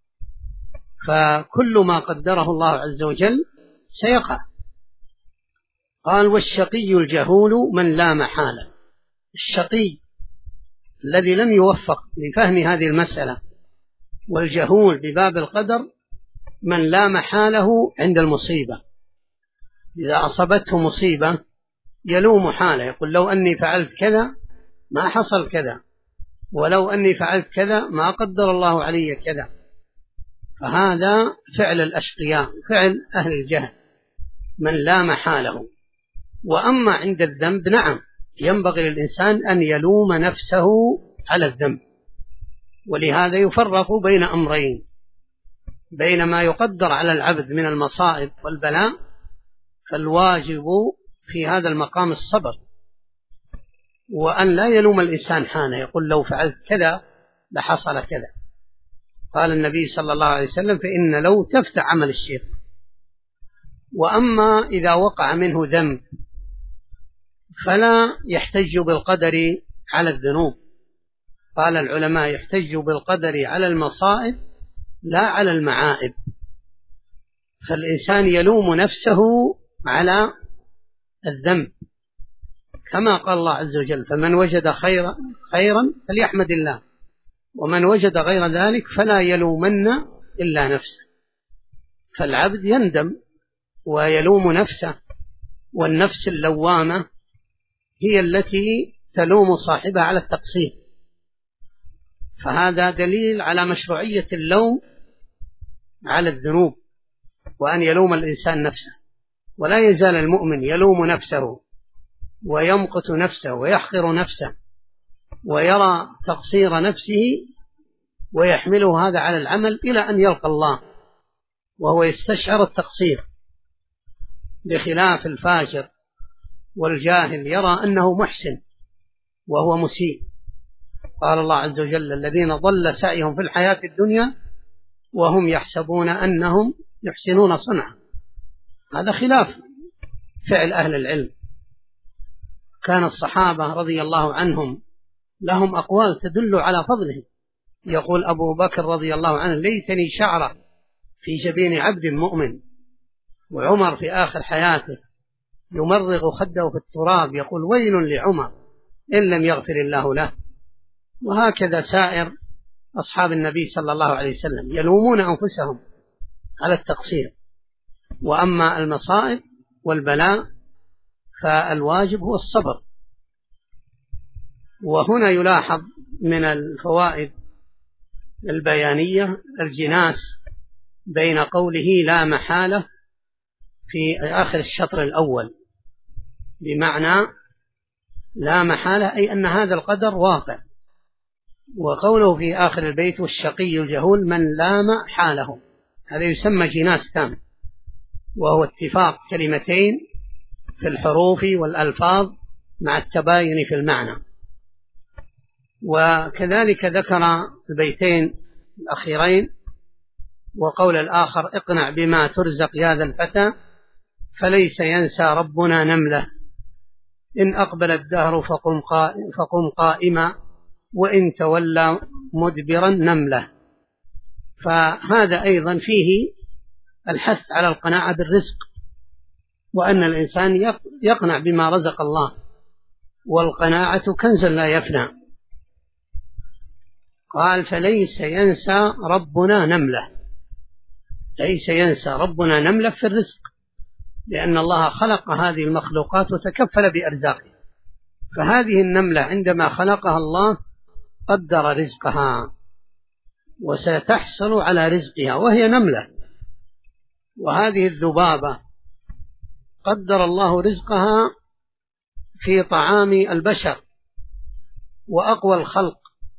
فكل ما قدره الله عز وجل سيقع. قال: والشقي الجهول من لا محالة. الشقي الذي لم يوفق لفهم هذه المسألة، والجهول بباب القدر من لا محاله عند المصيبة. إذا أصابته مصيبة يلوم حاله، يقول: لو أني فعلت كذا ما حصل كذا، ولو أني فعلت كذا ما قدر الله علي كذا. فهذا فعل الأشقياء، فعل أهل الجهل، من لا محاله. وأما عند الذنب نعم ينبغي للإنسان أن يلوم نفسه على الذنب. ولهذا يفرق بين أمرين: بين ما يقدر على العبد من المصائب والبلاء، فالواجب في هذا المقام الصبر، وأن لا يلوم الإنسان حانه، يقول: لو فعلت كذا لحصل كذا. قال النبي صلى الله عليه وسلم: فإن لو تفتح عمل الشيخ. وأما إذا وقع منه ذنب فلا يحتج بالقدر على الذنوب، قال العلماء يحتج بالقدر على المصائب لا على المعائب، فالإنسان يلوم نفسه على الذنب كما قال الله عز وجل: فمن وجد خيرا فليحمد الله، ومن وجد غير ذلك فلا يلومن إلا نفسه. فالعبد يندم ويلوم نفسه، والنفس اللوامة هي التي تلوم صاحبها على التقصير، فهذا دليل على مشروعية اللوم على الذنوب، وأن يلوم الإنسان نفسه. ولا يزال المؤمن يلوم نفسه ويمقت نفسه ويحقر نفسه ويرى تقصير نفسه ويحمله هذا على العمل إلى أن يلقى الله وهو يستشعر التقصير، بخلاف الفاجر والجاهل يرى أنه محسن وهو مسيء. قال الله عز وجل: الذين ضل سعيهم في الحياة الدنيا وهم يحسبون أنهم يحسنون صنعا. هذا خلاف فعل أهل العلم. كان الصحابة رضي الله عنهم لهم أقوال تدل على فضلهم. يقول أبو بكر رضي الله عنه: ليتني شعرة في جبين عبد مؤمن. وعمر في آخر حياته يمرغ خده في التراب يقول: ويل لعمر إن لم يغفر الله له. وهكذا سائر أصحاب النبي صلى الله عليه وسلم يلومون أنفسهم على التقصير. وأما المصائب والبلاء فالواجب هو الصبر. وهنا يلاحظ من الفوائد البيانية الجناس بين قوله لا محالة في آخر الشطر الأول، بمعنى لا محالة أي أن هذا القدر واقع، وقوله في آخر البيت: والشقي الجهول من لام حاله، هذا يسمى جناس تام، وهو اتفاق كلمتين في الحروف والألفاظ مع التباين في المعنى. وكذلك ذكر البيتين الأخيرين وقول الآخر: اقنع بما ترزق يا ذا الفتى فليس ينسى ربنا نملة، إن أقبل الدهر فقم قائما وإن تولى مدبرا نملة. فهذا أيضا فيه الحث على القناعة بالرزق، وأن الإنسان يقنع بما رزق الله، والقناعة كنز لا يفنى. قال: فليس ينسى ربنا نملة، ليس ينسى ربنا نملة في الرزق، لأن الله خلق هذه المخلوقات وتكفل بأرزاقها. فهذه النملة عندما خلقها الله قدر رزقها وستحصل على رزقها وهي نملة. وهذه الذبابة قدر الله رزقها في طعام البشر وأقوى الخلق،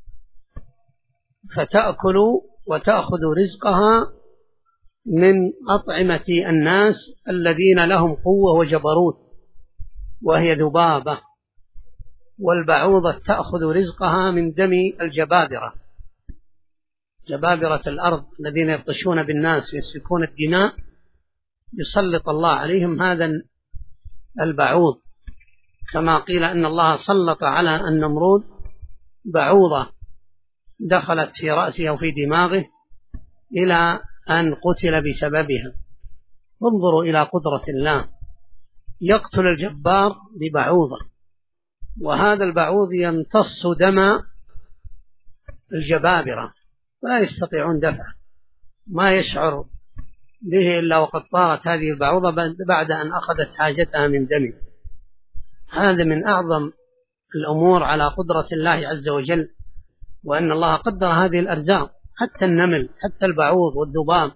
فتأكل وتأخذ رزقها من أطعمة الناس الذين لهم قوة وجبروت، وهي ذبابة. والبعوضة تأخذ رزقها من دم الجبابرة، جبابرة الأرض الذين يبطشون بالناس ويسفكون الدماء، يسلط الله عليهم هذا البعوض، كما قيل أن الله سلط على النمرود بعوضة دخلت في رأسه وفي دماغه إلى أن قتل بسببها. انظروا إلى قدرة الله، يقتل الجبار ببعوضة، وهذا البعوض يمتص دم الجبابرة ولا يستطيعون دفعه، ما يشعر به إلا وقد طارت هذه البعوضة بعد أن أخذت حاجتها من دمه. هذا من أعظم الأمور على قدرة الله عز وجل، وأن الله قدر هذه الأرزاق، حتى النمل حتى البعوض والذباب.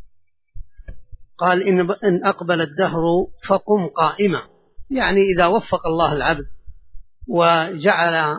قال: إن أقبل الدهر فقم قائما، يعني إذا وفق الله العبد وجعل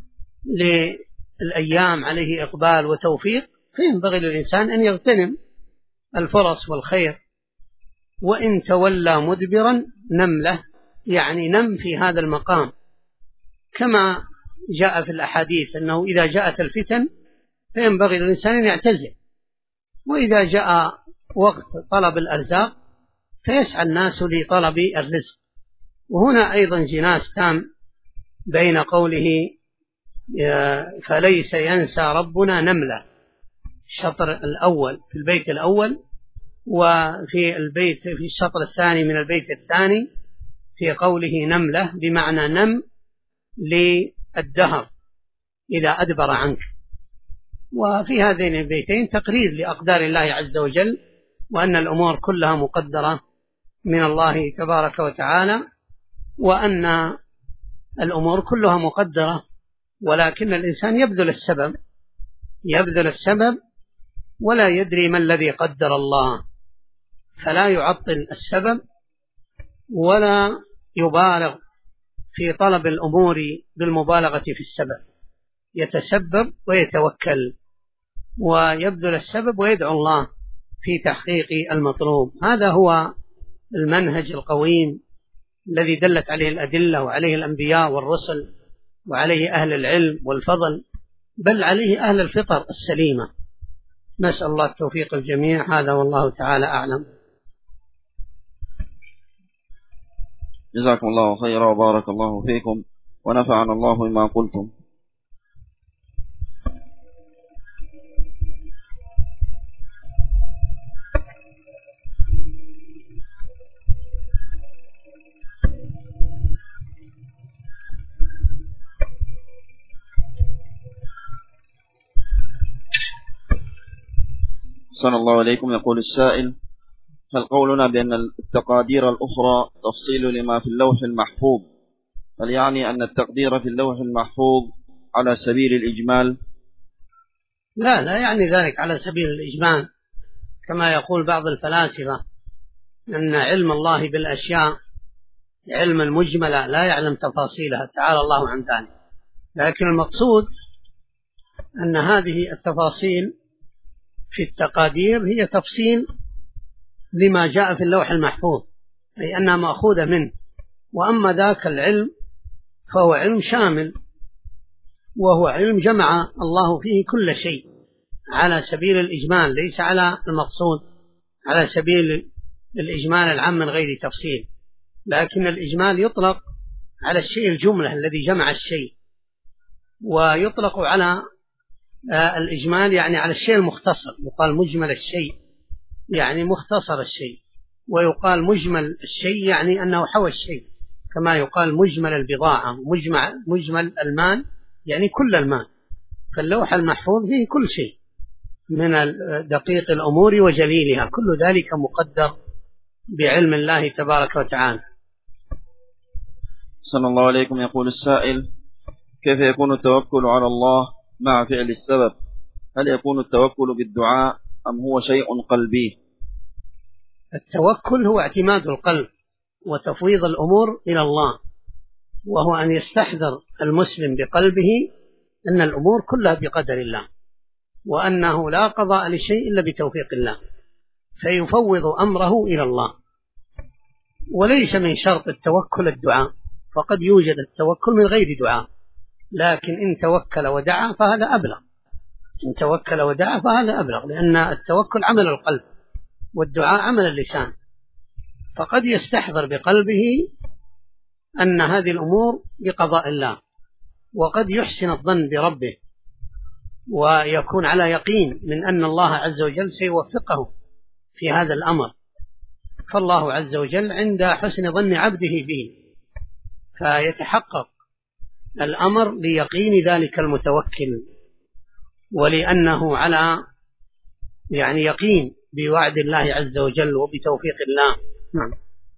للأيام عليه إقبال وتوفيق، فينبغي للإنسان أن يغتنم الفرص والخير. وإن تولى مدبرا نملة، يعني نم في هذا المقام، كما جاء في الأحاديث أنه إذا جاءت الفتن فينبغي للإنسان أن يعتزل، وإذا جاء وقت طلب الأرزاق فيسعى الناس لطلب الرزق. وهنا أيضا جناس تام بين قوله فليس ينسى ربنا نملة، الشطر الأول في البيت الأول، وفي الشطر الثاني من البيت الثاني في قوله نملة بمعنى نم للدهر إذا أدبر عنك. وفي هذين البيتين تقرير لأقدار الله عز وجل، وأن الأمور كلها مقدرة من الله تبارك وتعالى، وأن الأمور كلها مقدرة، ولكن الإنسان يبذل السبب ولا يدري ما الذي قدر الله، فلا يعطل السبب ولا يبالغ في طلب الأمور بالمبالغة في السبب، يتسبب ويتوكل ويبذل السبب ويدعو الله في تحقيق المطلوب. هذا هو المنهج القويم الذي دلت عليه الأدلة وعليه الأنبياء والرسل وعليه أهل العلم والفضل، بل عليه أهل الفطر السليمة. نسأل الله التوفيق الجميع، هذا والله تعالى أعلم. جزاكم الله خيرا وبارك الله فيكم ونفعنا الله بما قلتم. أحسن الله عليكم. يقول السائل: هل قولنا بأن التقادير الأخرى تفصيل لما في اللوح المحفوظ، هل يعني أن التقدير في اللوح المحفوظ على سبيل الإجمال؟ لا يعني ذلك على سبيل الإجمال، كما يقول بعض الفلاسفة أن علم الله بالأشياء علم المجملة لا يعلم تفاصيلها، تعالى الله عن ذلك. لكن المقصود أن هذه التفاصيل في التقادير هي تفصيل لما جاء في اللوح المحفوظ، أي أنها مأخوذة منه. وأما ذاك العلم فهو علم شامل، وهو علم جمع الله فيه كل شيء على سبيل الإجمال، ليس على المقصود على سبيل الإجمال العام من غير تفصيل. لكن الإجمال يطلق على الشيء الجملة الذي جمع الشيء، ويطلق على الإجمال يعني على الشيء المختصر، يقال مجمل الشيء يعني مختصر الشيء، ويقال مجمل الشيء يعني أنه حوى الشيء، كما يقال مجمل البضاعة، مجمل المال يعني كل المال. فاللوح المحفوظ فيه كل شيء من دقيق الأمور وجليلها، كل ذلك مقدر بعلم الله تبارك وتعالى. صلى الله عليكم. يقول السائل: كيف يكون التوكل على الله مع فعل السبب؟ هل يكون التوكل بالدعاء أم هو شيء قلبي؟ التوكل هو اعتماد القلب وتفويض الأمور إلى الله، وهو أن يستحضر المسلم بقلبه أن الأمور كلها بقدر الله، وأنه لا قضاء لشيء إلا بتوفيق الله، فيفوض أمره إلى الله. وليس من شرط التوكل الدعاء، فقد يوجد التوكل من غير دعاء، لكن إن توكل ودعا فهذا أبلغ، إن توكل ودعا فهذا أبلغ، لأن التوكل عمل القلب والدعاء عمل اللسان. فقد يستحضر بقلبه أن هذه الأمور بقضاء الله، وقد يحسن الظن بربه ويكون على يقين من أن الله عز وجل سيوفقه في هذا الأمر، فالله عز وجل عند حسن ظن عبده به، فيتحقق الأمر ليقين ذلك المتوكل، ولأنه على يقين بوعد الله عز وجل وبتوفيق الله. نعم.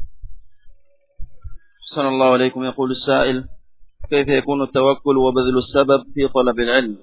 صلى الله عليكم. يقول السائل: كيف يكون التوكل وبذل السبب في طلب العلم؟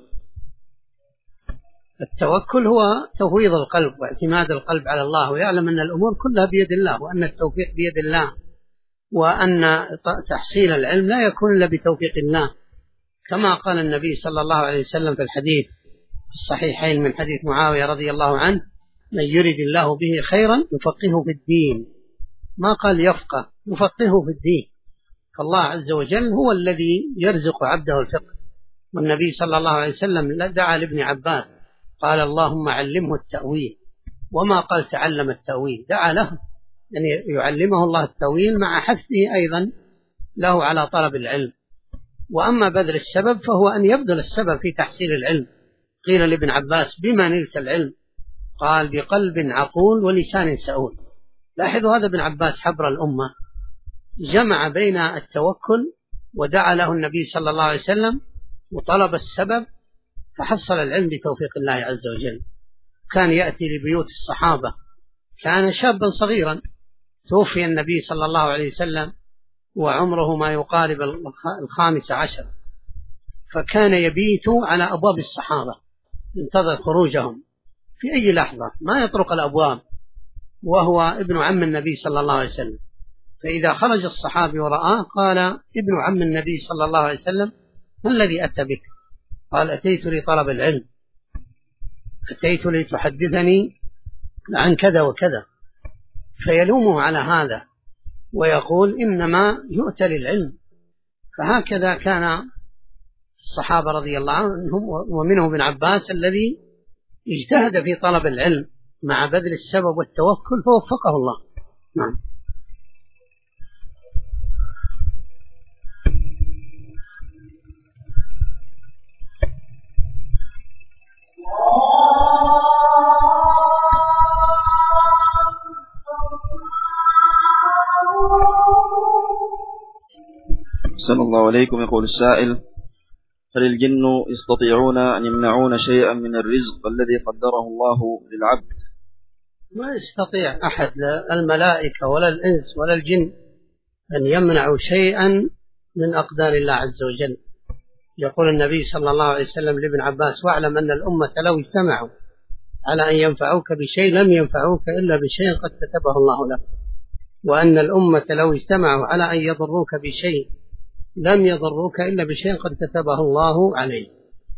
التوكل هو تفويض القلب واعتماد القلب على الله، ويعلم أن الأمور كلها بيد الله، وأن التوفيق بيد الله، وأن تحصيل العلم لا يكون إلا بتوفيق الله، كما قال النبي صلى الله عليه وسلم في الحديث الصحيحين من حديث معاوية رضي الله عنه: من يرد الله به خيرا يفقهه في الدين. ما قال يفقه، يفقهه في الدين. فالله عز وجل هو الذي يرزق عبده الفقه. والنبي صلى الله عليه وسلم دعا لابن عباس قال: اللهم علمه التأويل، وما قال تعلم التأويل، دعا له يعني يعلمه الله التأويل مع حثه أيضا له على طلب العلم. وأما بذل السبب فهو أن يبذل السبب في تحصيل العلم. قيل لابن عباس: بما نلت العلم؟ قال: بقلب عقول ولسان سؤول. لاحظوا هذا ابن عباس حبر الأمة جمع بين التوكل ودعا له النبي صلى الله عليه وسلم وطلب السبب فحصل العلم بتوفيق الله عز وجل. كان يأتي لبيوت الصحابة، كان شابا صغيرا، توفي النبي صلى الله عليه وسلم وعمره ما يقارب 15، فكان يبيت على أبواب الصحابة ينتظر خروجهم في أي لحظة، ما يطرق الأبواب، وهو ابن عم النبي صلى الله عليه وسلم. فإذا خرج الصحابي ورآه قال: ابن عم النبي صلى الله عليه وسلم، ما الذي أتى بك؟ قال: أتيت لطلب العلم، أتيت لتحدثني عن كذا وكذا. فيلومه على هذا ويقول: إنما يؤتى للعلم. فهكذا كان الصحابة رضي الله عنهم، ومنهم ابن عباس الذي اجتهد في طلب العلم مع بذل السبب والتوكل فوفقه الله. نعم. أحسن الله عليكم. يقول السائل: هل الجن يستطيعون أن يمنعون شيئا من الرزق الذي قدره الله للعبد؟ ما يستطيع أحد، لا الملائكة ولا الإنس ولا الجن، أن يمنعوا شيئا من أقدار الله عز وجل. يقول النبي صلى الله عليه وسلم لابن عباس: واعلم أن الأمة لو اجتمعوا على أن ينفعوك بشيء لم ينفعوك إلا بشيء قد كتبه الله لك، وأن الأمة لو اجتمعوا على أن يضروك بشيء لم يضروك إلا بشيء قد كتبه الله عليه.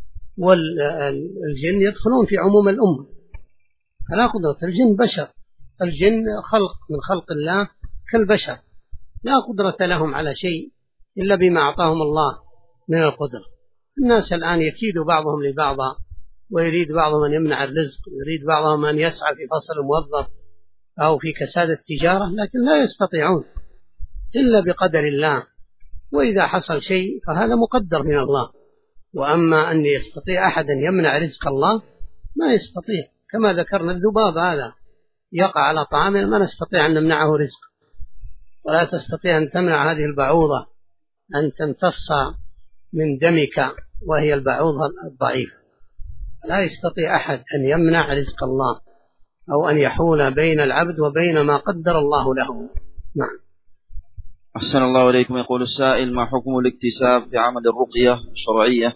والجن يدخلون في عموم الأمة، فلا قدرة. الجن بشر، الجن خلق من خلق الله كالبشر، لا قدرة لهم على شيء إلا بما أعطاهم الله من القدرة. الناس الآن يكيد بعضهم لبعضا، ويريد بعضهم أن يمنع الرزق، ويريد بعضهم أن يسعى في فصل الموظف أو في كساد التجارة، لكن لا يستطيعون إلا بقدر الله. وإذا حصل شيء فهذا مقدر من الله. وأما أن يستطيع أحد أن يمنع رزق الله ما يستطيع. كما ذكرنا الذباب هذا يقع على طعامنا ما نستطيع أن نمنعه رزق، ولا تستطيع أن تمنع هذه البعوضة أن تمتص من دمك وهي البعوضة الضعيفة. لا يستطيع أحد أن يمنع رزق الله أو أن يحول بين العبد وبين ما قدر الله له. نعم. أحسن الله إليكم. يقول السائل: ما حكم الاكتساب في عمل الرقية الشرعية؟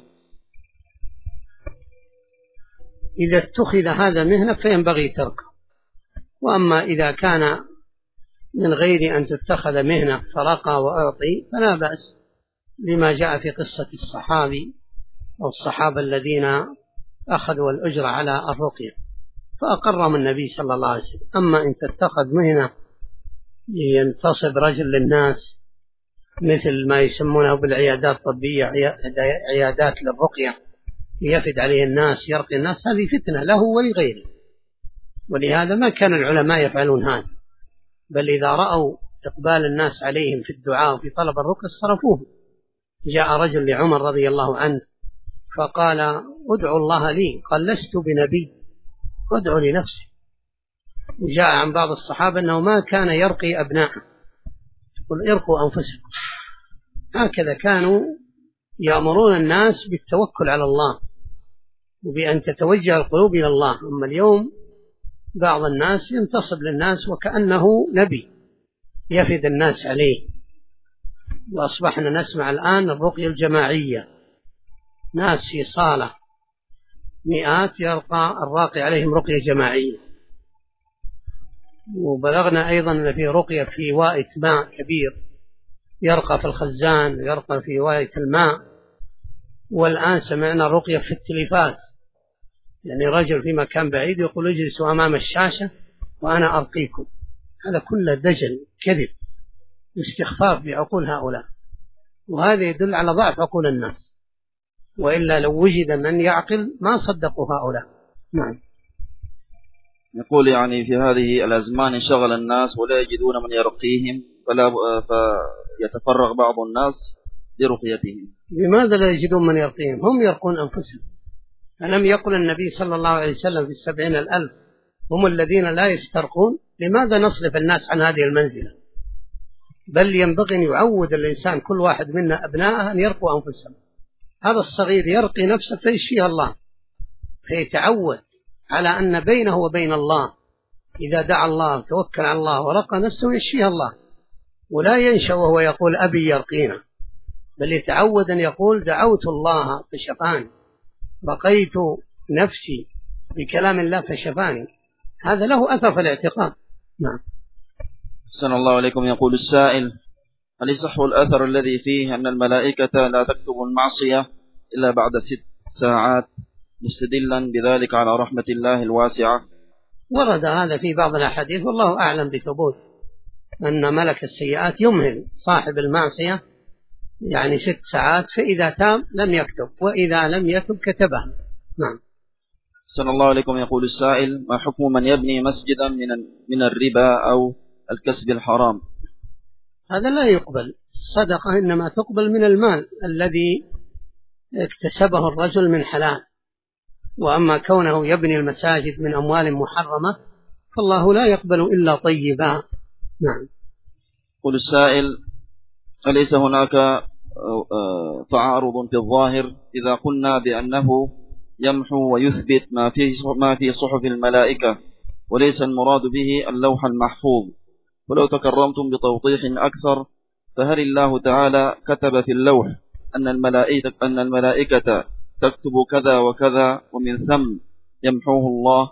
إذا اتخذ هذا مهنة فينبغي تركه. وأما إذا كان من غير أن تتخذ مهنة فرقى وأعطي فلا بأس، لما جاء في قصة الصحابي أو الصحابة الذين أخذوا الأجر على الرقية فأقرهم النبي صلى الله عليه وسلم. أما إن تتخذ مهنة ينتصب رجل للناس مثل ما يسمونه بالعيادات الطبية، عيادات للرقية يفد عليه الناس، يرقي الناس، هذه فتنة له ولغيره. ولهذا ما كان العلماء يفعلون هذا، بل إذا رأوا إقبال الناس عليهم في الدعاء وفي طلب الرقية صرفوه. جاء رجل لعمر رضي الله عنه فقال: ادعوا الله لي. قال: لست بنبي، ادعوا لنفسي. وجاء عن بعض الصحابة أنه ما كان يرقي أبناءه، يقول: ارقوا أنفسكم. هكذا كانوا يأمرون الناس بالتوكل على الله وبأن تتوجه القلوب إلى الله. أما اليوم بعض الناس ينتصب للناس وكأنه نبي يفد الناس عليه. وأصبحنا نسمع الآن الرقية الجماعية، ناس في صالة مئات يرقى الراقي عليهم رقية جماعية. وبلغنا أيضا أن في رقية في وائة ماء كبير يرقى في الخزان ويرقى في وائة الماء. والآن سمعنا رقية في التلفاز، يعني رجل في مكان بعيد يقول: اجلسوا أمام الشاشة وأنا أرقيكم. هذا كله دجل كذب واستخفاف بعقول هؤلاء، وهذا يدل على ضعف عقول الناس، وإلا لو وجد من يعقل ما صدقوا هؤلاء. نعم. يقول: يعني في هذه الأزمان انشغل الناس ولا يجدون من يرقيهم فيتفرغ بعض الناس لرقيتهم. لماذا لا يجدون من يرقيهم؟ هم يرقون أنفسهم. ألم يقل النبي صلى الله عليه وسلم في 70,000 هم الذين لا يسترقون؟ لماذا نصرف الناس عن هذه المنزلة؟ بل ينبغي أن يعود الإنسان كل واحد منا أبناءه أن يرقوا أنفسهم. هذا الصغير يرقي نفسه فيشفيه الله، فيتعود على أن بينه وبين الله إذا دعا الله توكل على الله ورقى نفسه يشفيه الله، ولا ينشأ وهو يقول أبي يرقينا، بل يتعود أن يقول دعوت الله فشفاني، رقيت نفسي بكلام الله فشفاني. هذا له أثر في الاعتقاد. نعم. أحسن الله عليكم. يقول السائل: هل يصح الأثر الذي فيه أن الملائكة لا تكتب المعصية إلا بعد 6 ساعات مستدلا بذلك على رحمة الله الواسعة؟ ورد هذا في بعض الأحاديث، والله أعلم بثبوت أن ملك السيئات يمهل صاحب المعصية 6 ساعات، فإذا تاب لم يكتب، وإذا لم يتب كتبها. نعم. أحسن الله عليكم. يقول السائل: ما حكم من يبني مسجدا من الربا أو الكسب الحرام؟ هذا لا يقبل. الصدقة إنما تقبل من المال الذي اكتسبه الرجل من حلال، وأما كونه يبني المساجد من أموال محرمة فالله لا يقبل إلا طيبا. نعم. يقول السائل: أليس هناك تعارض في الظاهر إذا قلنا بأنه يمحو ويثبت ما في صحف الملائكة، وليس المراد به اللوح المحفوظ؟ ولو تكرمتم بتوضيح أكثر، فهل الله تعالى كتب في اللوح أن الملائكة تكتب كذا وكذا ومن ثم يمحوه الله؟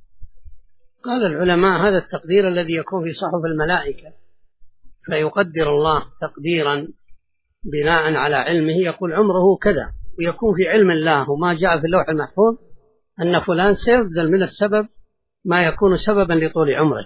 قال العلماء: هذا التقدير الذي يكون في صحف الملائكة، فيقدر الله تقديرا بناء على علمه، يقول عمره كذا، ويكون في علم الله وما جاء في اللوح المحفوظ أن فلان سيبذل من السبب ما يكون سببا لطول عمره،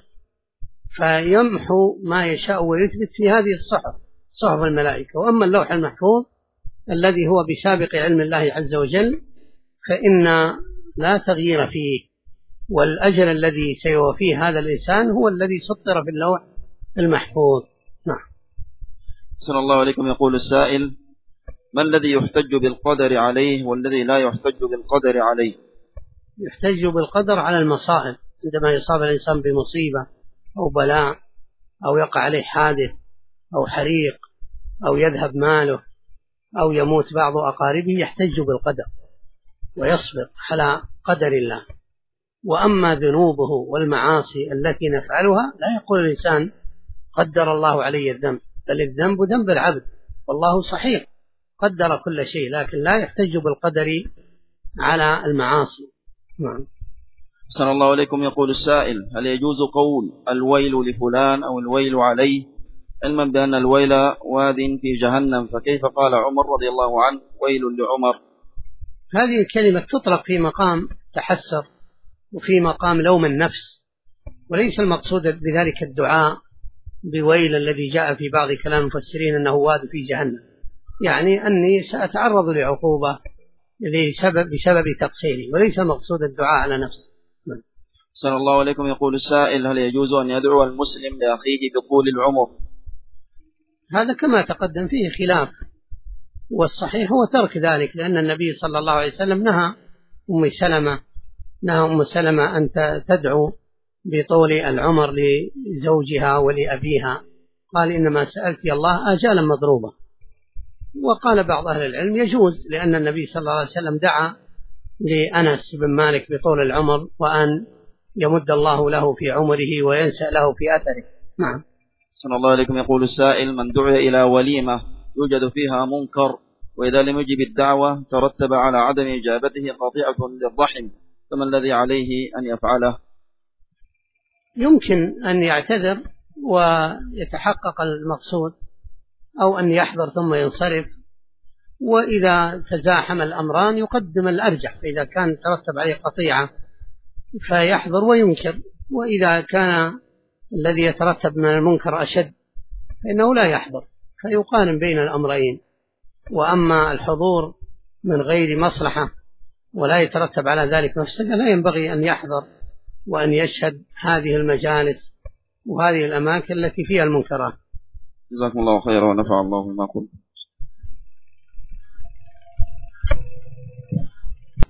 فيمحو ما يشاء ويثبت في هذه الصحف، صحف الملائكة. وأما اللوح المحفوظ الذي هو بسابق علم الله عز وجل فإن لا تغيير فيه، والأجر الذي سيوفيه هذا الإنسان هو الذي سطر في اللوح المحفوظ. نعم. صلى الله عليكم. يقول السائل: ما الذي يحتج بالقدر عليه والذي لا يحتج بالقدر عليه؟ يحتج بالقدر على المصائب، عندما يصاب الإنسان بمصيبة أو بلاء أو يقع عليه حادث أو حريق أو يذهب ماله أو يموت بعض أقاربه، يحتج بالقدر ويصبر على قدر الله. وأما ذنوبه والمعاصي التي نفعلها لا يقول الإنسان قدر الله علي الذنب، بل الذنب ذنب العبد، والله صحيح قدر كل شيء، لكن لا يحتج بالقدر على المعاصي. نعم. صلى الله عليكم. يقول السائل: هل يجوز قول الويل لفلان أو الويل عليه، علما بأن الويل واد في جهنم، فكيف قال عمر رضي الله عنه ويل لعمر؟ هذه الكلمة تطلق في مقام تحسر وفي مقام لوم النفس، وليس المقصود بذلك الدعاء بويل الذي جاء في بعض كلام المفسرين أنه واد في جهنم، يعني أني سأتعرض لعقوبة بسبب تقصيري، وليس المقصود الدعاء على نفسه. صلى الله عليكم. يقول السائل: هل يجوز أن يدعو المسلم لأخيه بطول العمر؟ هذا كما تقدم فيه خلاف، والصحيح هو ترك ذلك، لأن النبي صلى الله عليه وسلم نهى أم سلمة أن تدعو بطول العمر لزوجها ولأبيها، قال إنما سألت الله آجالا مضروبة. وقال بعض أهل العلم يجوز، لأن النبي صلى الله عليه وسلم دعا لأنس بن مالك بطول العمر وأن يمد الله له في عمره وينسأ له في أثره. نعم. صلى الله عليكم. يقول السائل: من دعي إلى وليمة يوجد فيها منكر، وإذا لم يجب الدعوة ترتب على عدم إجابته قطيعة للرحم، فما الذي عليه أن يفعله؟ يمكن أن يعتذر ويتحقق المقصود، أو أن يحضر ثم ينصرف، وإذا تزاحم الأمران يقدم الأرجح، فإذا كان ترتب عليه قطيعة فيحضر وينكر، وإذا كان الذي يترتب من المنكر أشد فإنه لا يحضر، فيقارن بين الأمرين. وأما الحضور من غير مصلحة ولا يترتب على ذلك مفسدة لا ينبغي أن يحضر وأن يشهد هذه المجالس وهذه الأماكن التي فيها المنكرات. جزاكم الله خيرا ونفع الله بما قلت.